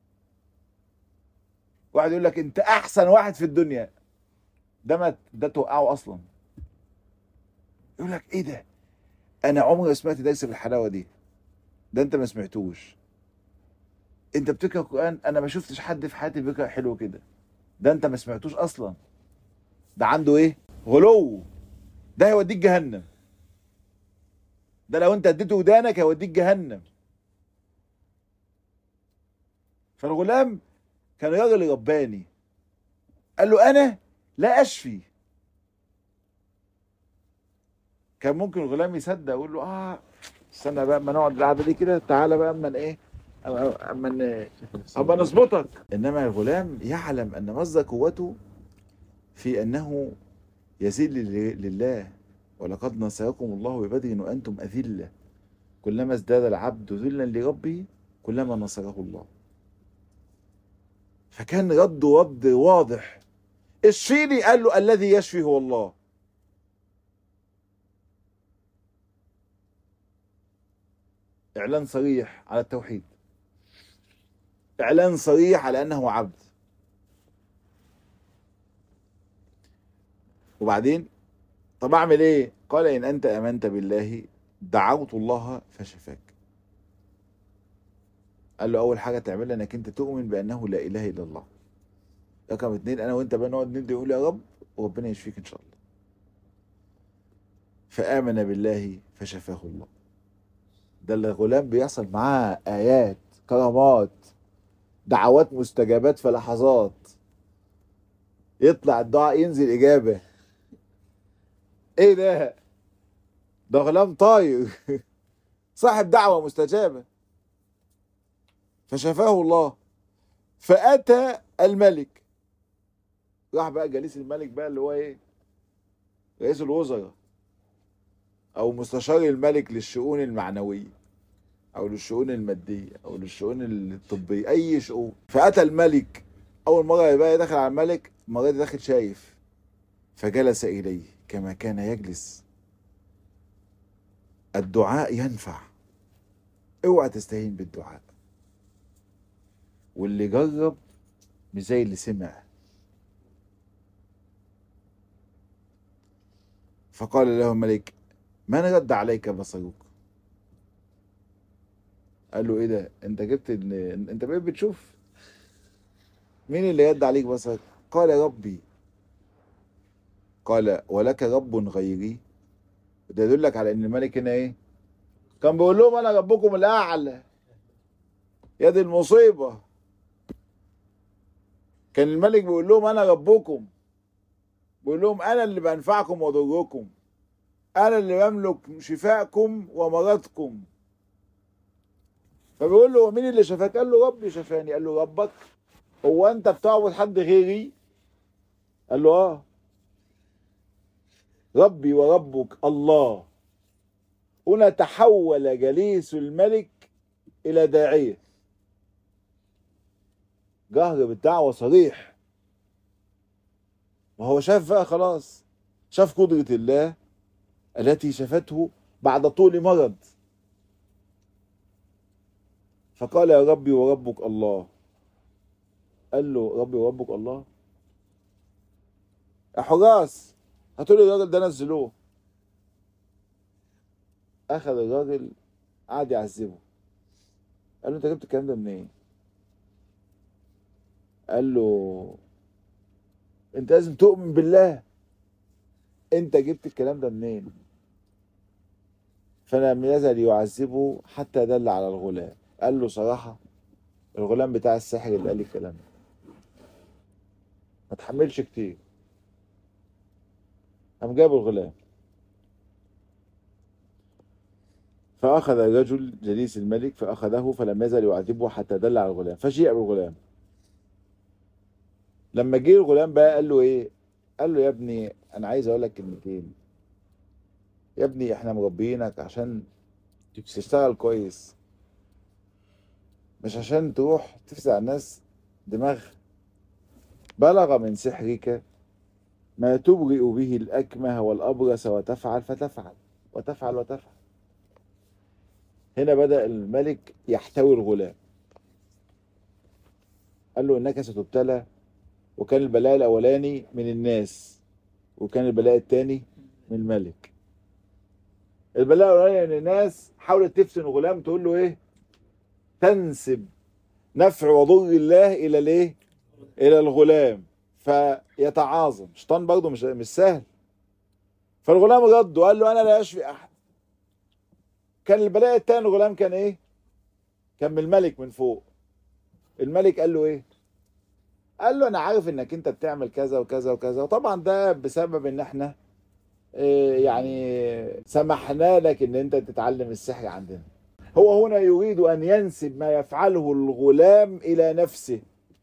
واحد يقول لك انت احسن واحد في الدنيا، ده ما ده توقعه اصلا. يقول لك ايه ده؟ انا عمري ما سمعت درس بالحلاوه دي. ده انت ما سمعتوش. انت بتقرا القران، انا ما شفتش حد في حياتي بيقرا حلو كده. ده انت ما سمعتوش اصلا. ده عنده ايه؟ غلو. ده هيوديك جهنم. ده لو انت اديته ودانك هيوديك جهنم. فالغلام كان راجل رباني، قال له انا لا اشفي. كان ممكن الغلام يصدق يقول له اه استنى بقى اما نقعد القعده دي كده، تعالى بقى اما ايه اما ن- اما نظبطك. انما الغلام يعلم ان مصدر قوته في انه يذل لله، ولقد نصركم الله ببدر وانتم اذله، كلما ازداد العبد ذلا لربه كلما نصره الله. فكان رده رد واضح، اشفيني، قال له الذي يشفي هو الله. اعلان صريح على التوحيد، اعلان صريح على انه عبد. وبعدين طب اعمل ايه؟ قال ان انت امنت بالله دعوت الله فشفاك. قال له اول حاجه تعملها انك انت تؤمن بانه لا اله الا الله. رقم اتنين، انا وانت بقى نقعد ندعي نقول يا رب وربنا يشفيك ان شاء الله. فامن بالله فشفاه الله. ده اللي الغلام بيحصل معاه ايات، كرامات، دعوات مستجابات في لحظات، يطلع الدعاء ينزل اجابه. ايه ده؟ ده غلام طاير صاحب دعوه مستجابه. فشفاه الله. فاتى الملك، راح بقى جليس الملك بقى اللي هو ايه، رئيس الوزراء او مستشار الملك للشؤون المعنويه او للشؤون الماديه او للشؤون الطبيه، اي شؤون. فاتى الملك، اول مره يبقى داخل على الملك، المره دي داخل شايف، فجلس اليه كما كان يجلس. الدعاء ينفع، اوعى تستهين بالدعاء. واللي جرب مش زي اللي سمع. فقال له الملك من رد عليك بصرك؟ قال له ايه ده، انت جبت ال... انت بقيت بتشوف؟ مين اللي رد عليك بصرك؟ قال ربي. قال ولك رب غيري؟ ده يدلك على ان الملك هنا ايه، كان بيقول لهم انا ربكم الاعلى. يا دي المصيبه، كان الملك بيقول لهم انا ربكم، بيقول لهم انا اللي بنفعكم واضركم، انا اللي بملك شفاءكم ومرضكم. فبيقول له مين اللي شفاك؟ قال له ربي شفاني. قال له ربك؟ هو انت بتعبد حد غيري؟ قال له اه. ربي وربك الله. هنا تحول جليس الملك الى داعيه، جهر بالدعوه صريح. وهو شاف بقى خلاص، شاف قدره الله التي شفته بعد طول مرض. فقال يا ربي وربك الله. قال له ربي وربك الله؟ يا حراس هاتوا لي الراجل ده نزلوه. اخذ الراجل قعد يعذبه. قال له انت جبت الكلام ده منين؟ قال له انت لازم تؤمن بالله، انت جبت الكلام ده منين؟ فلم يزل يعذبه حتى دل على الغلام. قال له صراحة الغلام بتاع الساحر اللي قال لي الكلام ده، ما تحملش كتير. قام جاب الغلام. فأخذ الرجل جليس الملك فأخذه فلم يزل يعذبه حتى دل على الغلام، فجيء بالغلام. لما جه الغلام بقى قال له ايه؟ قال له يا ابني انا عايز اقول لك كلمتين. يا ابني احنا مربينك عشان تشتغل كويس، مش عشان تروح تفزع الناس دماغ. بلغ من سحرك ما تبرئ به الأكمه والأبرص وتفعل فتفعل وتفعل وتفعل. هنا بدأ الملك يحتوي الغلام. قال له إنك ستبتلى، وكان البلاء الأولاني من الناس وكان البلاء الثاني من الملك. البلاء الأولاني من الناس، حاولت تفتن الغلام تقول له إيه؟ تنسب نفع وضر الله إلى الإيه؟ إلى الغلام، فيتعاظم. شيطان برضه مش مش سهل. فالغلام رد وقال له أنا لا أشفي أحد. كان البلاء الثاني الغلام كان إيه؟ كان من الملك من فوق. الملك قال له ايه؟ قال له انا عارف انك انت بتعمل كذا وكذا وكذا، وطبعا ده بسبب ان احنا إيه يعني سمحنا لك ان انت تتعلم السحر عندنا. هو هنا يريد ان ينسب ما يفعله الغلام الى نفسه.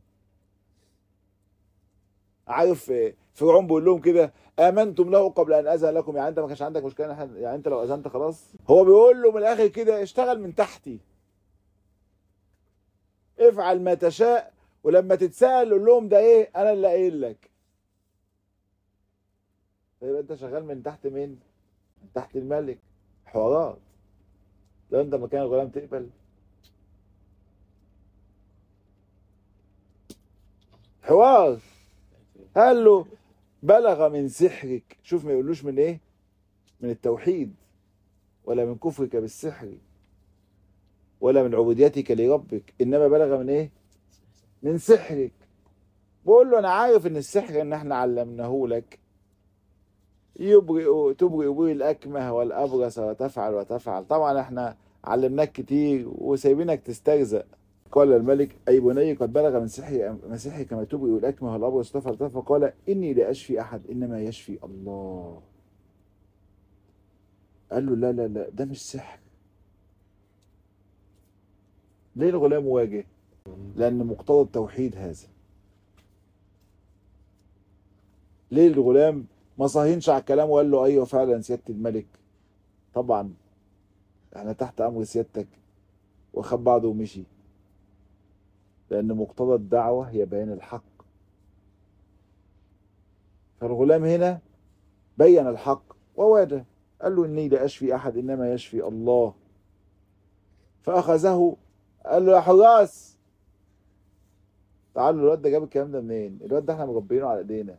عارف فرعون بيقول لهم كده امنتم له قبل ان اذن لكم، يعني انت ما كانش عندك مشكله، يعني انت لو اذنت خلاص. هو بيقول له من الاخر كده اشتغل من تحتي، افعل ما تشاء، ولما تتسال قول لهم ده ايه انا اللي قايل لك. فيبقى انت شغال من تحت مين؟ من تحت الملك. حوارات. لو انت مكان الغلام تقبل؟ حوار. قال له بلغ من سحرك، شوف ما يقولوش من ايه؟ من التوحيد، ولا من كفرك بالسحر، ولا من عبوديتك لربك، انما بلغ من ايه؟ من سحرك. بقول له انا عارف ان السحر ان احنا علمناه لك، يبرئ تبرئ به الاكمه والابرص وتفعل وتفعل، طبعا احنا علمناك كتير وسايبينك تسترزق. قال الملك اي بني قد بلغ من سحري من سحري كما تبرئ الاكمه والابرص وتفعل وتفعل، فقال اني لا اشفي احد انما يشفي الله. قال له لا لا لا ده مش سحر. ليه الغلام واجه؟ لان مقتضى التوحيد هذا. ليه الغلام ما صهينش على الكلام وقال له ايوه فعلا سياده الملك، طبعا احنا تحت امر سيادتك، وخد بعضه ومشي؟ لان مقتضى الدعوه هي بيان الحق. فالغلام هنا بين الحق وواجه، قال له اني لا اشفي احد انما يشفي الله. فاخذه، قال له يا حراس تعالوا، الواد ده جاب الكلام ده منين؟ الواد ده احنا مربينه على ايدينا،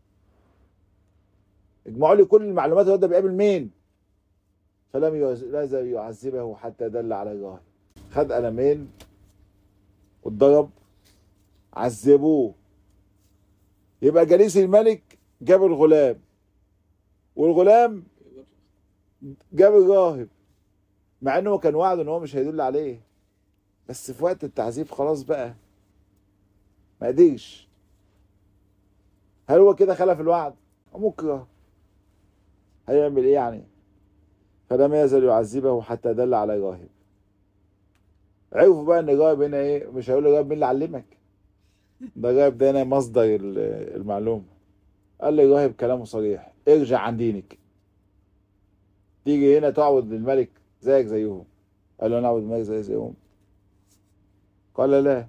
اجمعوا لي كل المعلومات، الواد ده بيقابل مين؟ فلم يزل يعذبه حتى دل على الراهب. خد قلمين واتضرب، عذبوه. يبقى جليس الملك جاب الغلام، والغلام جاب الراهب، مع انه كان وعده ان هو مش هيدل عليه، بس في وقت التعذيب خلاص بقى ما قدرش. هل هو كده خلف الوعد؟ مكره، هيعمل ايه يعني؟ فلم يزل يعذبه حتى دل على راهب. عرفوا بقى ان الراهب هنا ايه؟ مش هيقول الراهب مين اللي علمك، ده الراهب ده هنا مصدر المعلومه. قال لي الراهب كلامه صريح، ارجع عن دينك، تيجي هنا تعبد الملك زيك زيهم. قال له انا اعبد الملك زي زيهم؟ قال لا.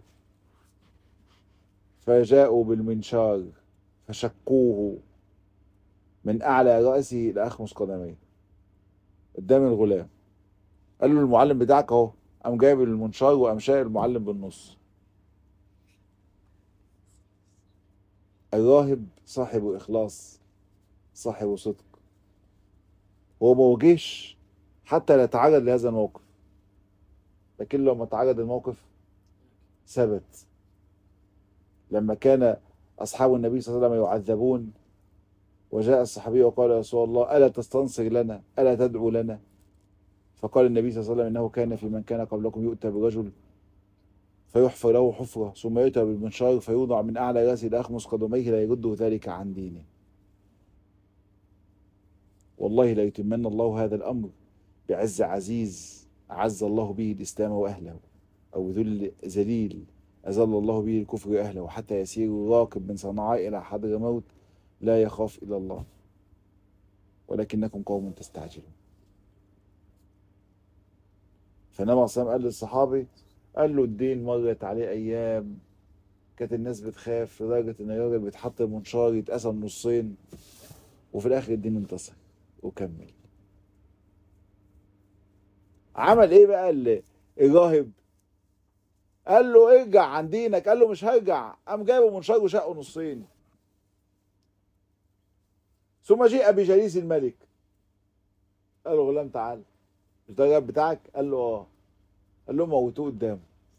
فجاءوا بالمنشار فشقوه من اعلى راسه الى اخمص قدميه قدام الغلام. قال له المعلم بتاعك اهو، قام جايب المنشار وقام شايل المعلم بالنص. الراهب صاحب اخلاص، صاحب صدق، هو ما وجهش حتى لا يتعرض لهذا الموقف، لكن لما تعرض الموقف ثبت. لما كان اصحاب النبي صلى الله عليه وسلم يعذبون، وجاء الصحابي وقال يا رسول الله الا تستنصر لنا، الا تدعو لنا؟ فقال النبي صلى الله عليه وسلم انه كان في من كان قبلكم يؤتى برجل فيحفر له حفرة ثم يؤتى بالمنشار فيوضع من أعلى رأسه إلى أخمص قدميه لا يرده ذلك عن دينه. والله لا يتمن الله هذا الأمر بعز عزيز أعز الله به الإسلام وأهله، أو ذل ذليل أذل الله به الكفر وأهله، حتى يسير راكب من صنعاء إلى حضر موت لا يخاف إلا الله، ولكنكم قوم تستعجلون. فالنبي صلى الله عليه وسلم قال للصحابي، قال له الدين مرت عليه أيام كانت الناس بتخاف لدرجة إن الراجل بيتحط منشار يتقسم نصين، وفي الآخر الدين انتصر وكمل. عمل إيه بقى الراهب؟ قال له ارجع عن دينك، قال له مش هرجع، قام جايبه منشار وشقه نصين. ثم جاء بجليس الملك، قال له غلام تعال، مش ده الراهب بتاعك؟ قال له اه. قال له موتوه قدامه.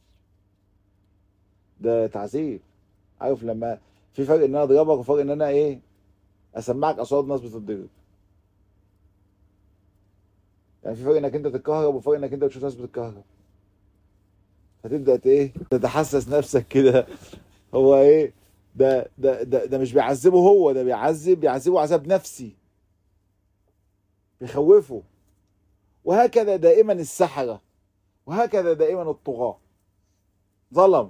ده تعذيب. عارف لما في فرق ان انا اضربك وفرق ان انا ايه اسمعك اصوات ناس بتتضرب، يعني في فرق انك انت تتكهرب وفرق انك انت تشوف ناس بتتكهرب. هتبدأ ايه تتحسس نفسك كده. هو ايه ده ده ده ده مش بيعذبه هو، ده بيعذب بيعذبه عذاب نفسي، بيخوفه. وهكذا دائما السحرة، وهكذا دائما الطغاة، ظلم.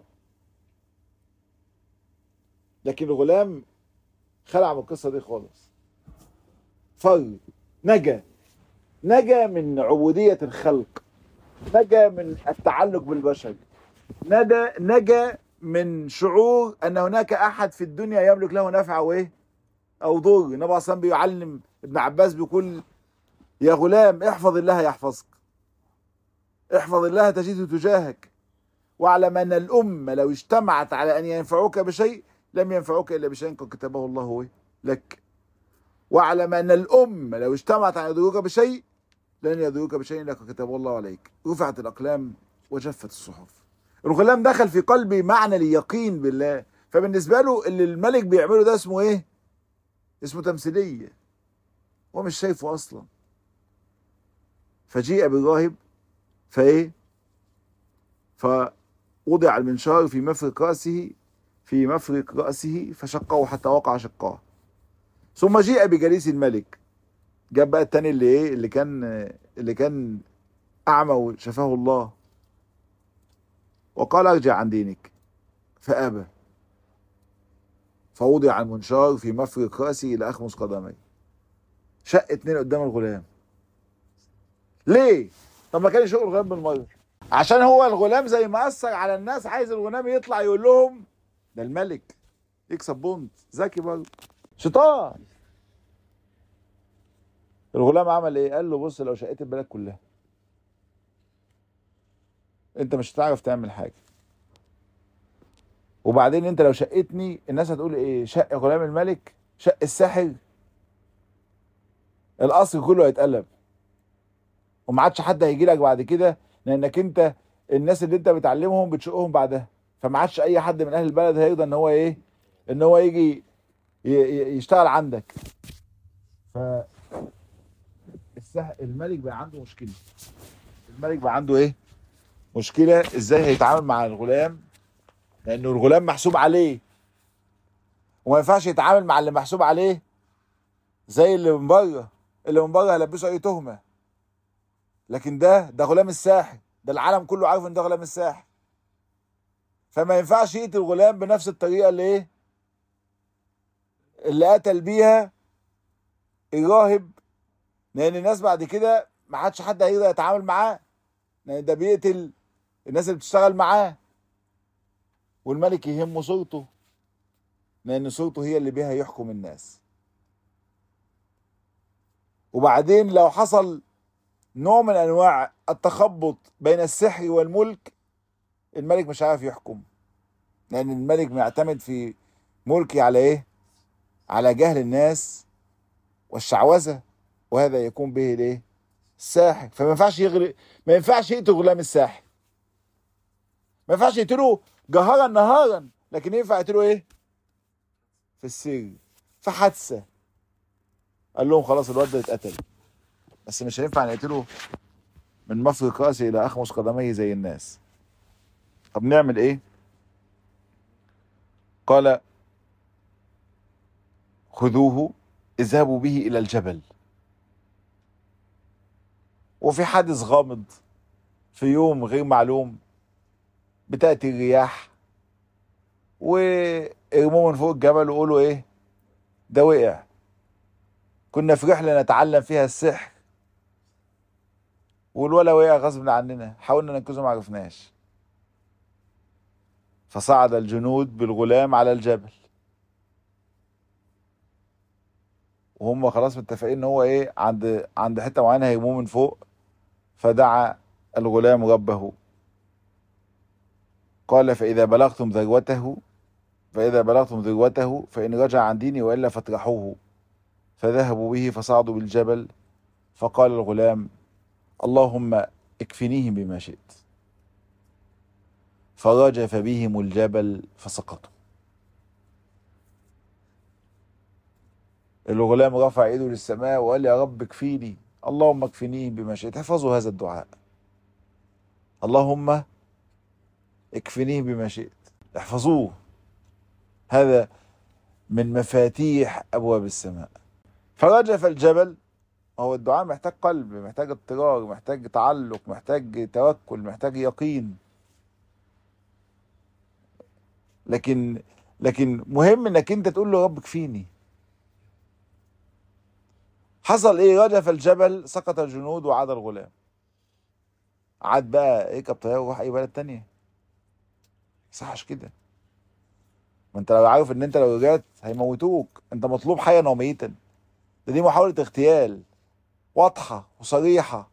لكن الغلام خلع من القصة دي خالص، فر، نجا، نجا من عبودية الخلق، نجا من التعلق بالبشر، نجا نجا من شعور ان هناك احد في الدنيا يملك له نفع وايه او ضر. النبي عليه الصلاه بيعلم ابن عباس بيقول: يا غلام احفظ الله يحفظك، احفظ الله تجده تجاهك، واعلم ان الامه لو اجتمعت على ان ينفعوك بشيء لم ينفعوك الا بشيء قد كتبه الله لك، واعلم ان الامه لو اجتمعت على يضروك بشيء لن يضروك بشيء الا قد كتبه الله عليك. رفعت الاقلام وجفت الصحف. الغلام دخل في قلبي معنى اليقين بالله، فبالنسبه له اللي الملك بيعمله ده اسمه ايه؟ اسمه تمثيليه، هو مش شايفه اصلا. فجيء بالراهب فايه فوضع المنشار في مفرق راسه في مفرق راسه فشقه حتى وقع شقاه. ثم جيء بجليس الملك، جاب بقى التاني اللي ايه اللي كان اللي كان اعمى وشفاه الله، وقال: ارجع عن دينك، فابى. فوضع المنشار في مفرق راسه الى اخمص قدميه. شق اتنين قدام الغلام. ليه؟ طب ما كان يشق الغلام بالمره، عشان هو الغلام زي ما اثر على الناس عايز الغلام يطلع يقول لهم ده الملك، يكسب بونت. ذكي برضه، شيطان. الغلام عمل ايه؟ قال له: بص، لو شقيت البلد كلها انت مش هتعرف تعمل حاجه، وبعدين انت لو شقتني الناس هتقول ايه؟ شق غلام الملك، شق الساحر، القصر كله هيتقلب وما عادش حد هيجي لك بعد كده، لانك انت الناس اللي انت بتعلمهم بتشقهم بعدها، فما عادش اي حد من اهل البلد هيرضى ان هو ايه ان هو يجي يشتغل عندك. ف الملك بقى عنده مشكله. الملك بقى عنده ايه مشكله ازاي هيتعامل مع الغلام، لانه الغلام محسوب عليه، وما ينفعش يتعامل مع اللي محسوب عليه زي اللي من بره. اللي من بره هيلبسه اي تهمه، لكن ده ده غلام الساحر، ده العالم كله عارف ان ده غلام الساحر، فما ينفعش يقتل الغلام بنفس الطريقه اللي ايه اللي قتل بيها الراهب، لان الناس بعد كده ما حدش حد هيقدر يتعامل معاه، لان ده بيقتل الناس اللي بتشتغل معاه. والملك يهمه صورته، لان صورته هي اللي بيها يحكم الناس. وبعدين لو حصل نوع من انواع التخبط بين السحر والملك، الملك مش عارف يحكم، لان الملك معتمد في ملكي على ايه؟ على جهل الناس والشعوذه، وهذا يكون به الايه؟ الساحر. فما ينفعش يغرق، ما ينفعش يقتل غلام الساحر، ما ينفعش يقتله جهرا نهارا، لكن ينفع يقتله ايه؟ في السر، في حادثه. قال لهم خلاص الواد ده اتقتل، بس مش هينفع نقتله من مفرق راسه الى اخمص قدميه زي الناس. طب نعمل ايه؟ قال: خذوه اذهبوا به الى الجبل. وفي حادث غامض في يوم غير معلوم بتأتي الرياح وارموه من فوق الجبل وقولوا ايه؟ ده وقع، كنا في رحلة نتعلم فيها السحر والولا وقع غصب عننا، حاولنا ننقذه ما عرفناش. فصعد الجنود بالغلام على الجبل وهم خلاص متفقين ان هو ايه عند عند حته معينه هيرموه من فوق. فدعا الغلام ربه قال: فاذا بلغتم ذروته فاذا بلغتم ذروته فان رجع عن ديني والا فاطرحوه. فذهبوا به فصعدوا بالجبل. فقال الغلام: اللهم اكفنيهم بما شئت. فرجف بهم الجبل فسقطوا. الغلام رفع ايده للسماء وقال: يا رب اكفيني، اللهم اكفنيهم بما شئت. احفظوا هذا الدعاء: اللهم اكفنيه بما شئت. احفظوه، هذا من مفاتيح أبواب السماء. فرجف الجبل. هو الدعاء محتاج قلب، محتاج اضطرار، محتاج تعلق، محتاج توكل، محتاج يقين. لكن لكن مهم انك انت تقول له رب كفيني. حصل ايه؟ رجف الجبل، سقط الجنود وعاد الغلام. عاد بقى يركب طياره وراح اي بلد تانية. صحش كده؟ ما انت لو عارف ان انت لو رجعت هيموتوك، انت مطلوب حيا وميتا. ده دي محاولة اغتيال واضحة وصريحة.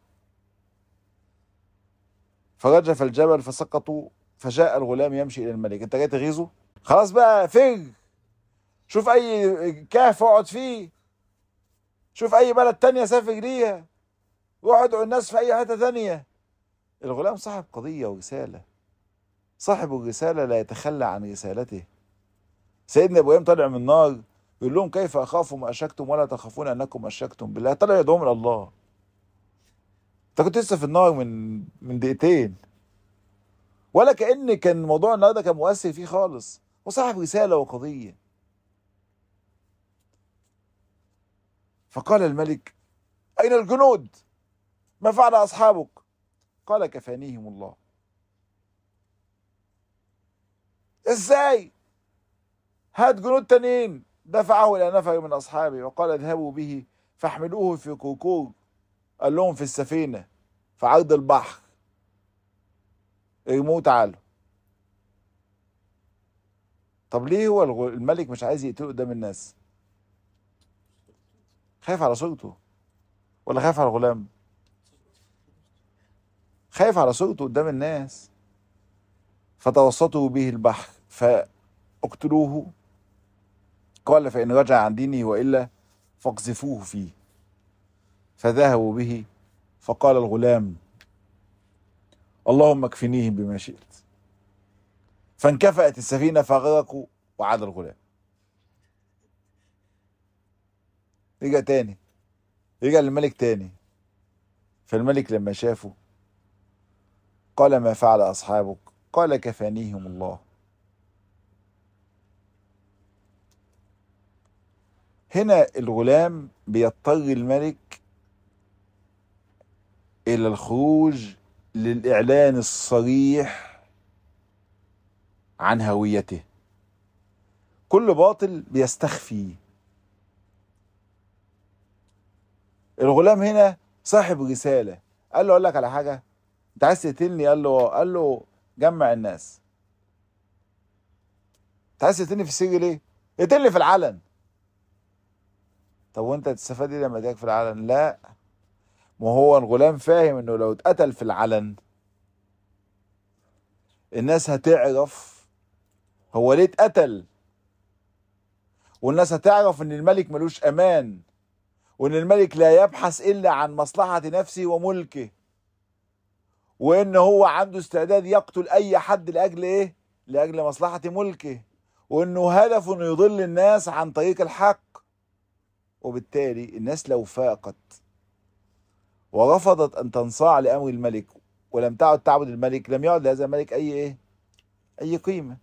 فرجف الجبل فسقطوا، فجاء الغلام يمشي الى الملك. انت جاي تغيظه؟ خلاص بقى فر، شوف اي كهف اقعد فيه، شوف اي بلد تانية سافر ليها، روح ادعو الناس في اي حتة تانية. الغلام صاحب قضية ورسالة، صاحب الرسالة لا يتخلى عن رسالته. سيدنا ابراهيم طلع من النار يقول لهم كيف اخاف ما اشركتم ولا تخافون انكم اشركتم بالله. طلع يدعوهم الى الله. انت كنت لسه في النار من من دقيقتين، ولا كأن كان موضوع النهارده كان مؤثر فيه خالص. وصاحب رسالة وقضية. فقال الملك أين الجنود؟ ما فعل أصحابك؟ قال كفانيهم الله. إزاي؟ هات جنود تانيين. دفعه إلى نفر من أصحابه وقال اذهبوا به فاحملوه في كوكور. قال لهم في السفينة في عرض البحر، ارموه تعالوا. طب ليه هو الملك مش عايز يقتله قدام الناس؟ خايف على صورته ولا خايف على الغلام؟ خايف على صورته قدام الناس. فتوسطوا به البحر فاقتلوه. قال فإن رجع عن دينه وإلا فاقذفوه فيه. فذهبوا به. فقال الغلام اللهم اكفنيهم بما شئت. فانكفأت السفينة فغرقوا وعاد الغلام. رجع تاني، رجع للملك تاني. فالملك لما شافه قال ما فعل أصحابك؟ قال كفانيهم الله. هنا الغلام بيضطر الملك إلى الخروج للإعلان الصريح عن هويته. كل باطل بيستخفي. الغلام هنا صاحب رسالة. قال له أقول لك على حاجة، أنت عايز تقتلني؟ قال له قال له جمع الناس. أنت عايز تقتلني في السر ليه؟ اقتلني في العلن. طب وأنت هتستفاد إيه لما تقتلك في العلن؟ لا، ما هو الغلام فاهم إنه لو اتقتل في العلن الناس هتعرف هو ليه اتقتل، والناس هتعرف إن الملك ملوش أمان، وإن الملك لا يبحث إلا عن مصلحة نفسه وملكه، وإن هو عنده استعداد يقتل أي حد لأجل إيه؟ لأجل مصلحة ملكه، وإنه هدفه إنه يضل الناس عن طريق الحق. وبالتالي الناس لو فاقت ورفضت أن تنصاع لأمر الملك ولم تعد تعبد الملك، لم يعد لهذا الملك أي إيه؟ أي قيمة.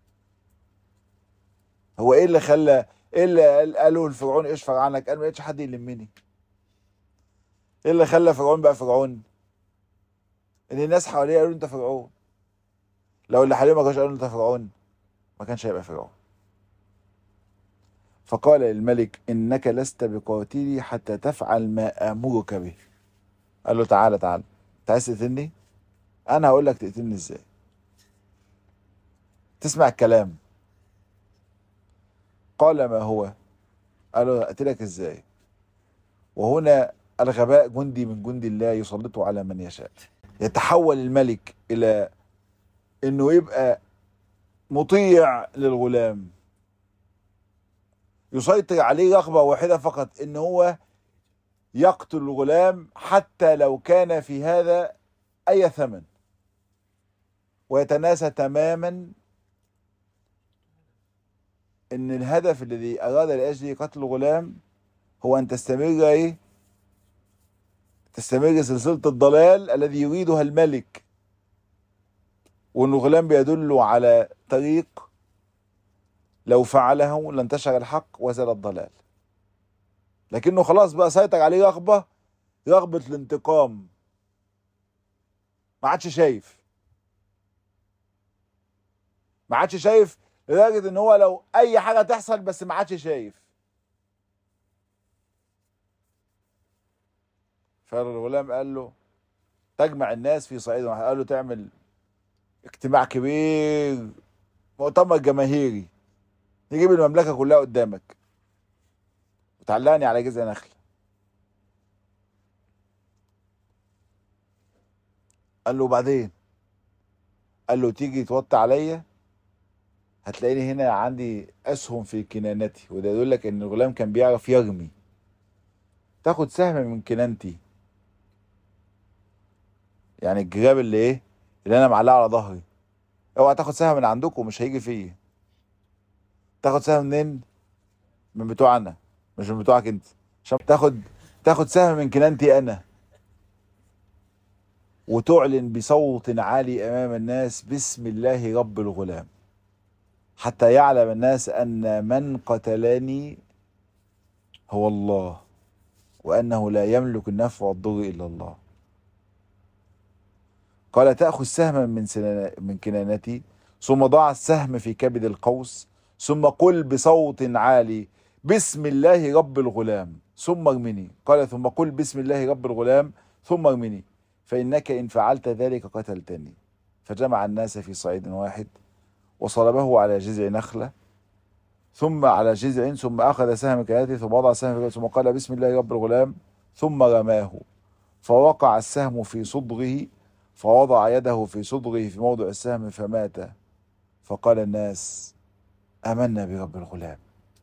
هو إيه اللي خلى إيه اللي قالوا الفرعون اشفر عنك؟ قال ما لقيتش حد يلمني. إيه اللي خلى فرعون بقى فرعون؟ إن الناس حواليه قالوا أنت فرعون. لو اللي حواليه ما كانوش قالوا أنت فرعون ما كانش هيبقى فرعون. فقال للملك إنك لست بقاتلي حتى تفعل ما آمرك به. قال له تعالى تعالى، أنت عايز تقتلني؟ أنا هقول لك تقتلني إزاي. تسمع الكلام. قال ما هو؟ قال له أقتلك إزاي؟ وهنا الغباء جندي من جند الله يسلطه على من يشاء. يتحول الملك إلى إنه يبقى مطيع للغلام، يسيطر عليه رغبة واحدة فقط، إن هو يقتل الغلام حتى لو كان في هذا أي ثمن، ويتناسى تماما إن الهدف الذي أراد لأجله قتل الغلام هو أن تستمر إيه؟ تستمر سلسلة الضلال الذي يريدها الملك، وإن الغلام بيدل على طريق لو فعله لانتشر الحق وزال الضلال، لكنه خلاص بقى سيطر عليه رغبة رغبة الانتقام، ما عادش شايف ما عادش شايف لدرجة ان هو لو اي حاجة تحصل بس ما عادش شايف. فالغلام قال له تجمع الناس في صعيد واحد، قال له تعمل اجتماع كبير، مؤتمر جماهيري، نجيب المملكة كلها قدامك وتعلقني على جذع نخل. قال له بعدين؟ قال له تيجي توطي عليا هتلاقيني هنا عندي اسهم في كنانتي، وده يدل لك ان الغلام كان بيعرف يرمي. تاخد سهم من كنانتي، يعني الجراب اللي ايه اللي انا معلقه على ظهري، اوعى تاخد سهم من عندكم مش هيجي فيه. تاخد سهم منين؟ من بتوعنا مش من بتوعك انت. عشان تاخد تاخد سهم من كنانتي انا، وتعلن بصوت عالي امام الناس بسم الله رب الغلام، حتى يعلم الناس ان من قتلني هو الله، وانه لا يملك النفع والضر الا الله. قال تأخذ سهما من من كنانتي، ثم ضع السهم في كبد القوس، ثم قل بصوت عالي بسم الله رب الغلام ثم ارمني. قال ثم قل بسم الله رب الغلام ثم ارمني، فإنك إن فعلت ذلك قتلتني. فجمع الناس في صعيد واحد وصلبه على جذع نخلة، ثم على جذع، ثم أخذ سهم كنانته ثم وضع سهم، ثم قال بسم الله رب الغلام ثم رماه، فوقع السهم في صدغه، فوضع يده في صدغه في موضع السهم فمات. فقال الناس آمنا برب الغلام.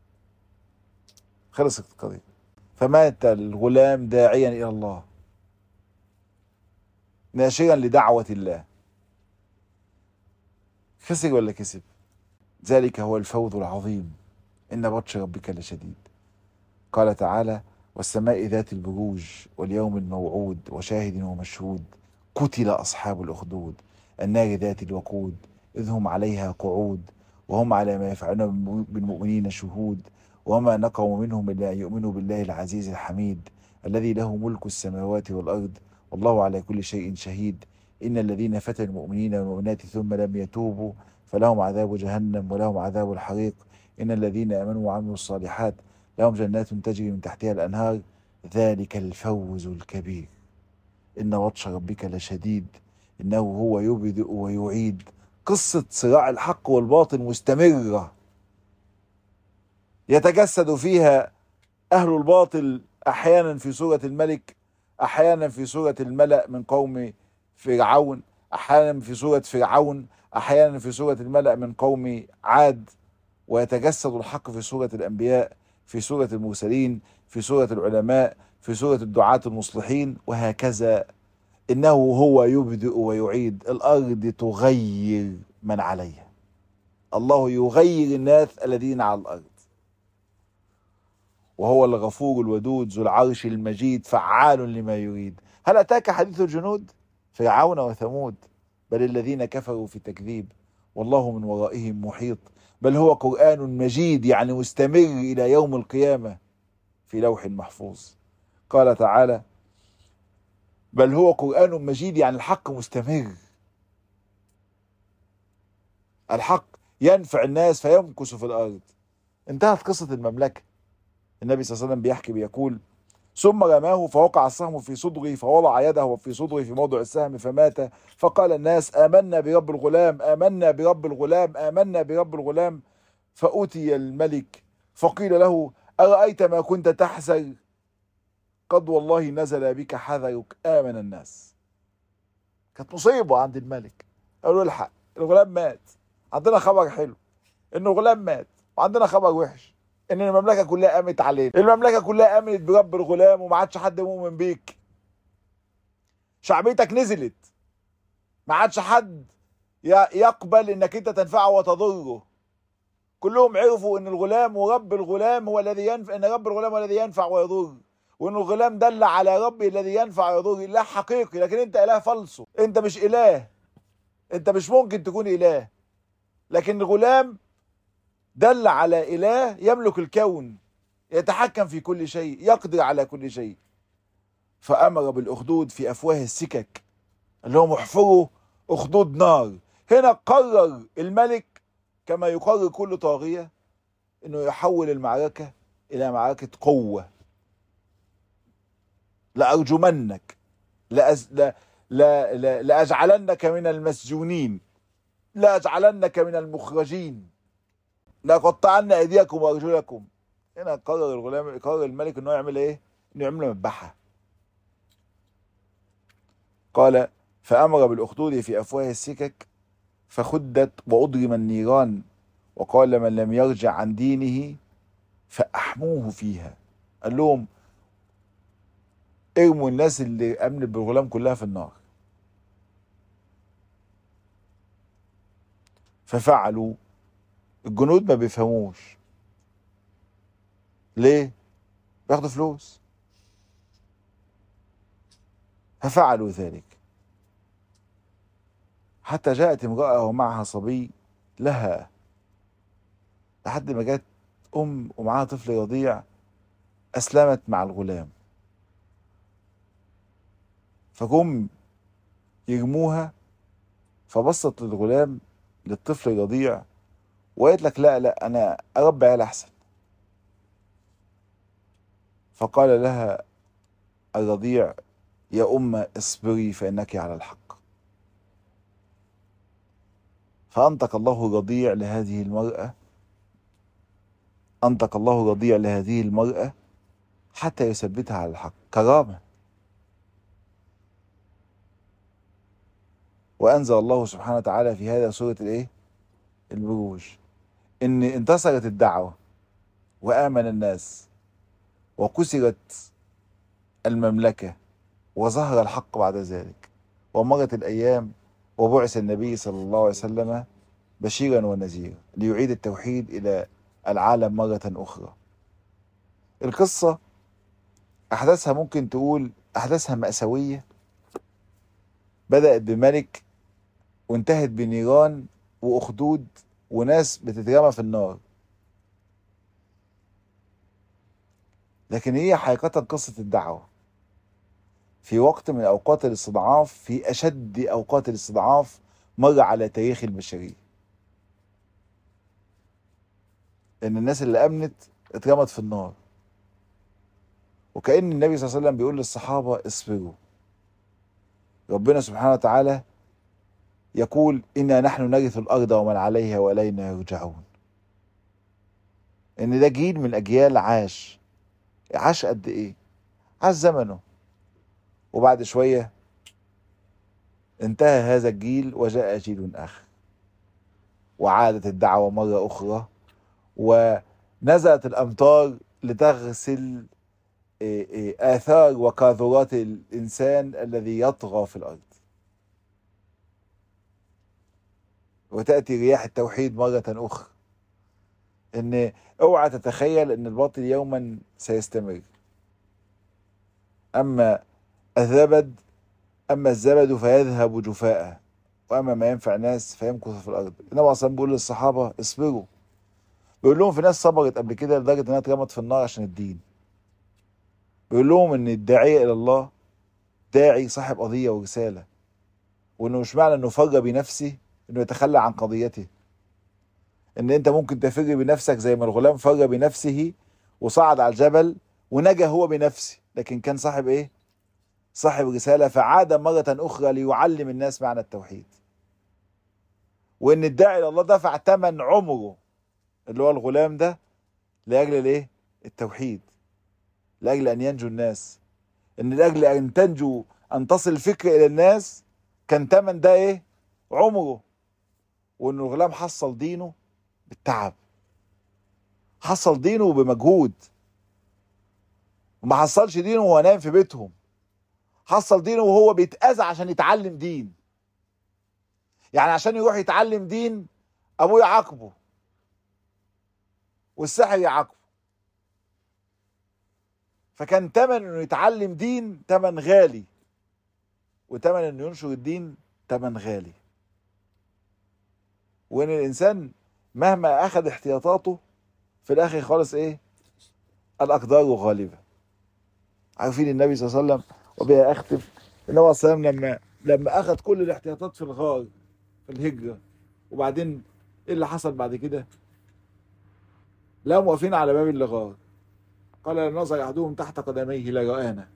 خلصت القضية. فمات الغلام داعيا إلى الله، ناشرا لدعوة الله. خسر ولا كسب؟ ذلك هو الفوز العظيم، إن بطش ربك لشديد. قال تعالى والسماء ذات البروج واليوم الموعود وشاهد ومشهود، قتل أصحاب الأخدود النار ذات الوقود، إذ هم عليها قعود وهم على ما يفعلون بالمؤمنين شهود، وما نقموا منهم إلا أن يؤمنوا بالله العزيز الحميد الذي له ملك السماوات والأرض والله على كل شيء شهيد. إن الذين فتنوا المؤمنين والمؤمنات ثم لم يتوبوا فلهم عذاب جهنم ولهم عذاب الحريق. إن الذين آمنوا وعملوا الصالحات لهم جنات تجري من تحتها الأنهار، ذلك الفوز الكبير. إن بطش ربك لشديد إنه هو يبدئ ويعيد. قصة صراع الحق والباطل مستمرة، يتجسد فيها أهل الباطل أحيانا في صورة الملك، أحيانا في صورة الملأ من قوم فرعون، أحيانا في صورة فرعون، أحيانا في صورة الملأ من قوم عاد، ويتجسد الحق في صورة الأنبياء، في صورة المرسلين، في صورة العلماء، في صورة الدعاة المصلحين، وهكذا. إنه هو يبدئ ويعيد. الأرض تغير من عليها، الله يغير الناس الذين على الأرض. وهو الغفور الودود ذو العرش المجيد فعال لما يريد. هل أتاك حديث الجنود فرعون وثمود؟ بل الذين كفروا في تكذيب والله من ورائهم محيط. بل هو قرآن مجيد، يعني مستمر إلى يوم القيامة في لوح محفوظ. قال تعالى بل هو قرآن مجيد، يعني الحق مستمر، الحق ينفع الناس فيمكث في الأرض. انتهت قصة المملكة. النبي صلى الله عليه وسلم بيحكي بيقول ثم رماه فوقع السهم في صدغه، فوضع يده في صدغه في موضع السهم فمات. فقال الناس آمنا برب الغلام آمنا برب الغلام آمنا برب الغلام. فأتي الملك فقيل له أرأيت ما كنت تحذر؟ قد والله نزل بك حذرك آمن الناس. كانت مصيبة عند الملك. قالوا الحق الغلام مات، عندنا خبر حلو إنه الغلام مات، وعندنا خبر وحش ان المملكه كلها قامت علينا. المملكه كلها قامت برب الغلام وما عادش حد مؤمن بيك. شعبيتك نزلت، ما عادش حد يقبل انك انت تنفعه وتضره. كلهم عرفوا ان الغلام ورب الغلام هو الذي ينفع، ان رب الغلام هو الذي ينفع ويضر، وان الغلام دل على ربي الذي ينفع ويضر. اله حقيقي، لكن انت اله فلسو، انت مش اله. انت مش ممكن تكون اله. لكن الغلام دل على اله يملك الكون، يتحكم في كل شيء، يقدر على كل شيء. فامر بالاخدود في افواه السكك، اللي هم احفروا اخدود نار. هنا قرر الملك كما يقرر كل طاغية انه يحول المعركة الى معركة قوة. لأرجمنك، لأز... لا... لا... لا... لأجعلنك من المسجونين، لأجعلنك من المخرجين، لأقطعن أيديكم وأرجلكم. هنا قرر الغلام، قرر الملك انه يعمل ايه؟ انه يعمل مذبحة. قال: فأمر بالأخدود في أفواه السكك فخدت وأضرم النيران، وقال: من لم يرجع عن دينه فأحموه فيها. قال لهم: ارموا الناس اللي امنت بالغلام كلها في النار. ففعلوا. الجنود ما بيفهموش ليه؟ بياخدوا فلوس. ففعلوا ذلك حتى جاءت امرأة ومعها صبي لها، لحد ما جت أم ومعها طفل رضيع أسلمت مع الغلام. فجم يرموها، فبصت للغلام، للطفل الرضيع، وقالت لك: لا لا، أنا أربي عيال أحسن. فقال لها الرضيع: يا أم اصبري فإنك على الحق. فأنطق الله رضيع لهذه المرأة، أنطق الله رضيع لهذه المرأة حتى يثبتها على الحق، كرامة. وأنزل الله سبحانه وتعالى في هذا سورة الإيه؟ البروج، إن انتصرت الدعوة وآمن الناس وكسرت المملكة وظهر الحق بعد ذلك، ومرت الأيام وبعث النبي صلى الله عليه وسلم بشيرا ونذيرا ليعيد التوحيد إلى العالم مرة أخرى. القصة أحداثها ممكن تقول أحداثها مأساوية، بدأت بملك وانتهت بنيران وأخدود وناس بتترمى في النار. لكن هي حقيقة قصة الدعوة في وقت من أوقات الاستضعاف، في أشد أوقات الاستضعاف مر على تاريخ البشرية. لأن الناس اللي أمنت اترمت في النار، وكأن النبي صلى الله عليه وسلم بيقول للصحابة: اصبروا. ربنا سبحانه وتعالى يقول: إنا نحن نرث الأرض ومن عليها وإلينا يرجعون. إن ده جيل من أجيال عاش عاش قد إيه؟ عاش زمنه، وبعد شوية انتهى هذا الجيل وجاء جيل آخر، وعادت الدعوة مرة أخرى، ونزلت الأمطار لتغسل آثار وقاذورات الإنسان الذي يطغى في الأرض، وتأتي رياح التوحيد مرة أخرى. إن اوعى تتخيل إن الباطل يوما سيستمر. أما الزبد أما الزبد فيذهب جفاء، وأما ما ينفع الناس فيمكث في الأرض. النبي أصلا بيقول للصحابة: اصبروا. بيقول لهم في ناس صبرت قبل كده لدرجة إنها اترمت في النار عشان الدين. بيقول لهم إن الداعية إلى الله داعي صاحب قضية ورسالة، وإنه مش معنى إنه فر بنفسه إنه يتخلى عن قضيته. إن أنت ممكن تفر بنفسك زي ما الغلام فر بنفسه وصعد على الجبل ونجا هو بنفسه، لكن كان صاحب إيه؟ صاحب رسالة، فعاد مرة أخرى ليعلم الناس معنى التوحيد. وإن الداعي إلى الله دفع ثمن عمره اللي هو الغلام ده لأجل الإيه؟ التوحيد، لأجل أن ينجو الناس. إن لأجل أن تنجو، أن تصل الفكرة إلى الناس، كان ثمن ده إيه؟ عمره. وإن الغلام حصل دينه بالتعب، حصل دينه بمجهود، وما حصلش دينه وهو نايم في بيتهم، حصل دينه وهو بيتأذى عشان يتعلم دين. يعني عشان يروح يتعلم دين أبوه يعاقبه والسحر يعاقبه. فكان تمن انه يتعلم دين تمن غالي، وتمن انه ينشر الدين تمن غالي. وان الانسان مهما اخذ احتياطاته في الاخر خالص ايه؟ الاقدار غالبه. عارفين النبي صلى الله عليه وسلم، وبها اختم، النبي صلى الله عليه وسلم لما لما اخذ كل الاحتياطات في الغار في الهجره، وبعدين ايه اللي حصل بعد كده؟ لقوا واقفين على باب الغار، قال لنظر احدهم تحت قدميه لرآنا.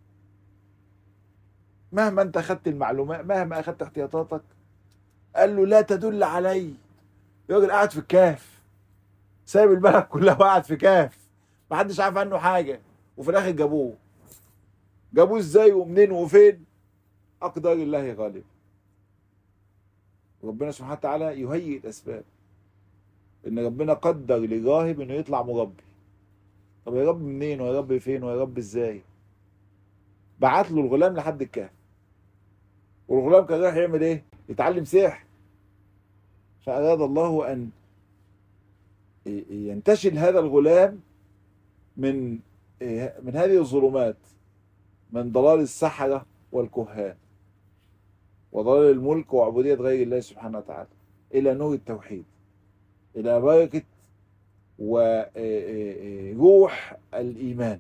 مهما انت اخذت المعلومات، مهما اخذت احتياطاتك، قال له لا تدل علي. الراجل قاعد في الكهف، سايب البلد كلها وقاعد في كهف، محدش عارف عنه حاجه، وفي الاخر جابوه. جابوه ازاي ومنين وفين؟ اقدار الله غالب. ربنا سبحانه وتعالى يهيئ الاسباب. ان ربنا قدر لراهب انه يطلع مربي. طب يا رب منين ويا رب فين ويا رب ازاي؟ بعت له الغلام لحد الكهف، والغلام كان رايح يعمل ايه؟ يتعلم سحر. فاراد الله ان ينتشل هذا الغلام من من هذه الظلمات، من ضلال السحرة والكهان وضلال الملك وعبودية غير الله سبحانه وتعالى، إلى نور التوحيد، إلى بركة وروح الإيمان.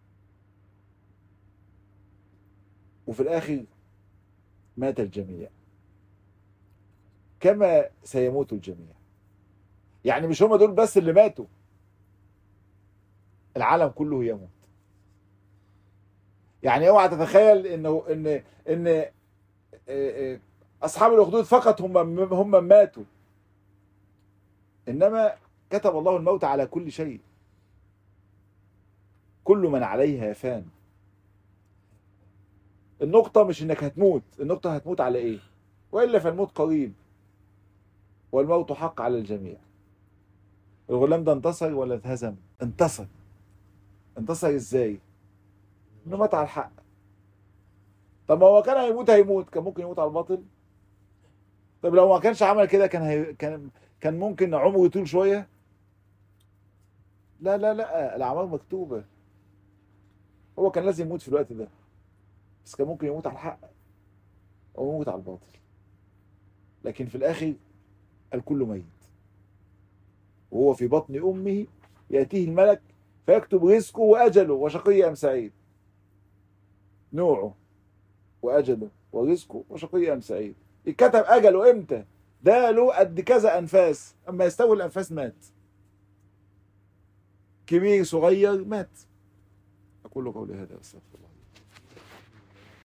وفي الآخر مات الجميع كما سيموت الجميع. يعني مش هم دول بس اللي ماتوا، العالم كله يموت. يعني اوعى تتخيل انه ان ان اصحاب الاخدود فقط هم هم ماتوا، انما كتب الله الموت على كل شيء. كل من عليها فان. النقطة مش انك هتموت، النقطة هتموت على ايه؟ والا فالموت قريب، والموت حق على الجميع. الغلام ده انتصر ولا اتهزم؟ انتصر. انتصر ازاي؟ انه مات على الحق. طب ما هو كان هيموت هيموت كان ممكن يموت على الباطل. طب لو ما كانش عمل كده كان هي... كان كان ممكن عمره يطول شويه. لا لا لا، الاعمار مكتوبه. هو كان لازم يموت في الوقت ده، بس كان ممكن يموت على الحق او يموت على الباطل. لكن في الاخر الكل ميت، وهو في بطن امه ياتيه الملك فيكتب رزقه واجله وشقي ام سعيد. نوعه واجله ورزقه وشقي ام سعيد. اتكتب اجله امتى؟ ده له قد كذا انفاس، اما يستوي الانفاس مات. كبير صغير مات. اقول قولي هذا واستغفر الله.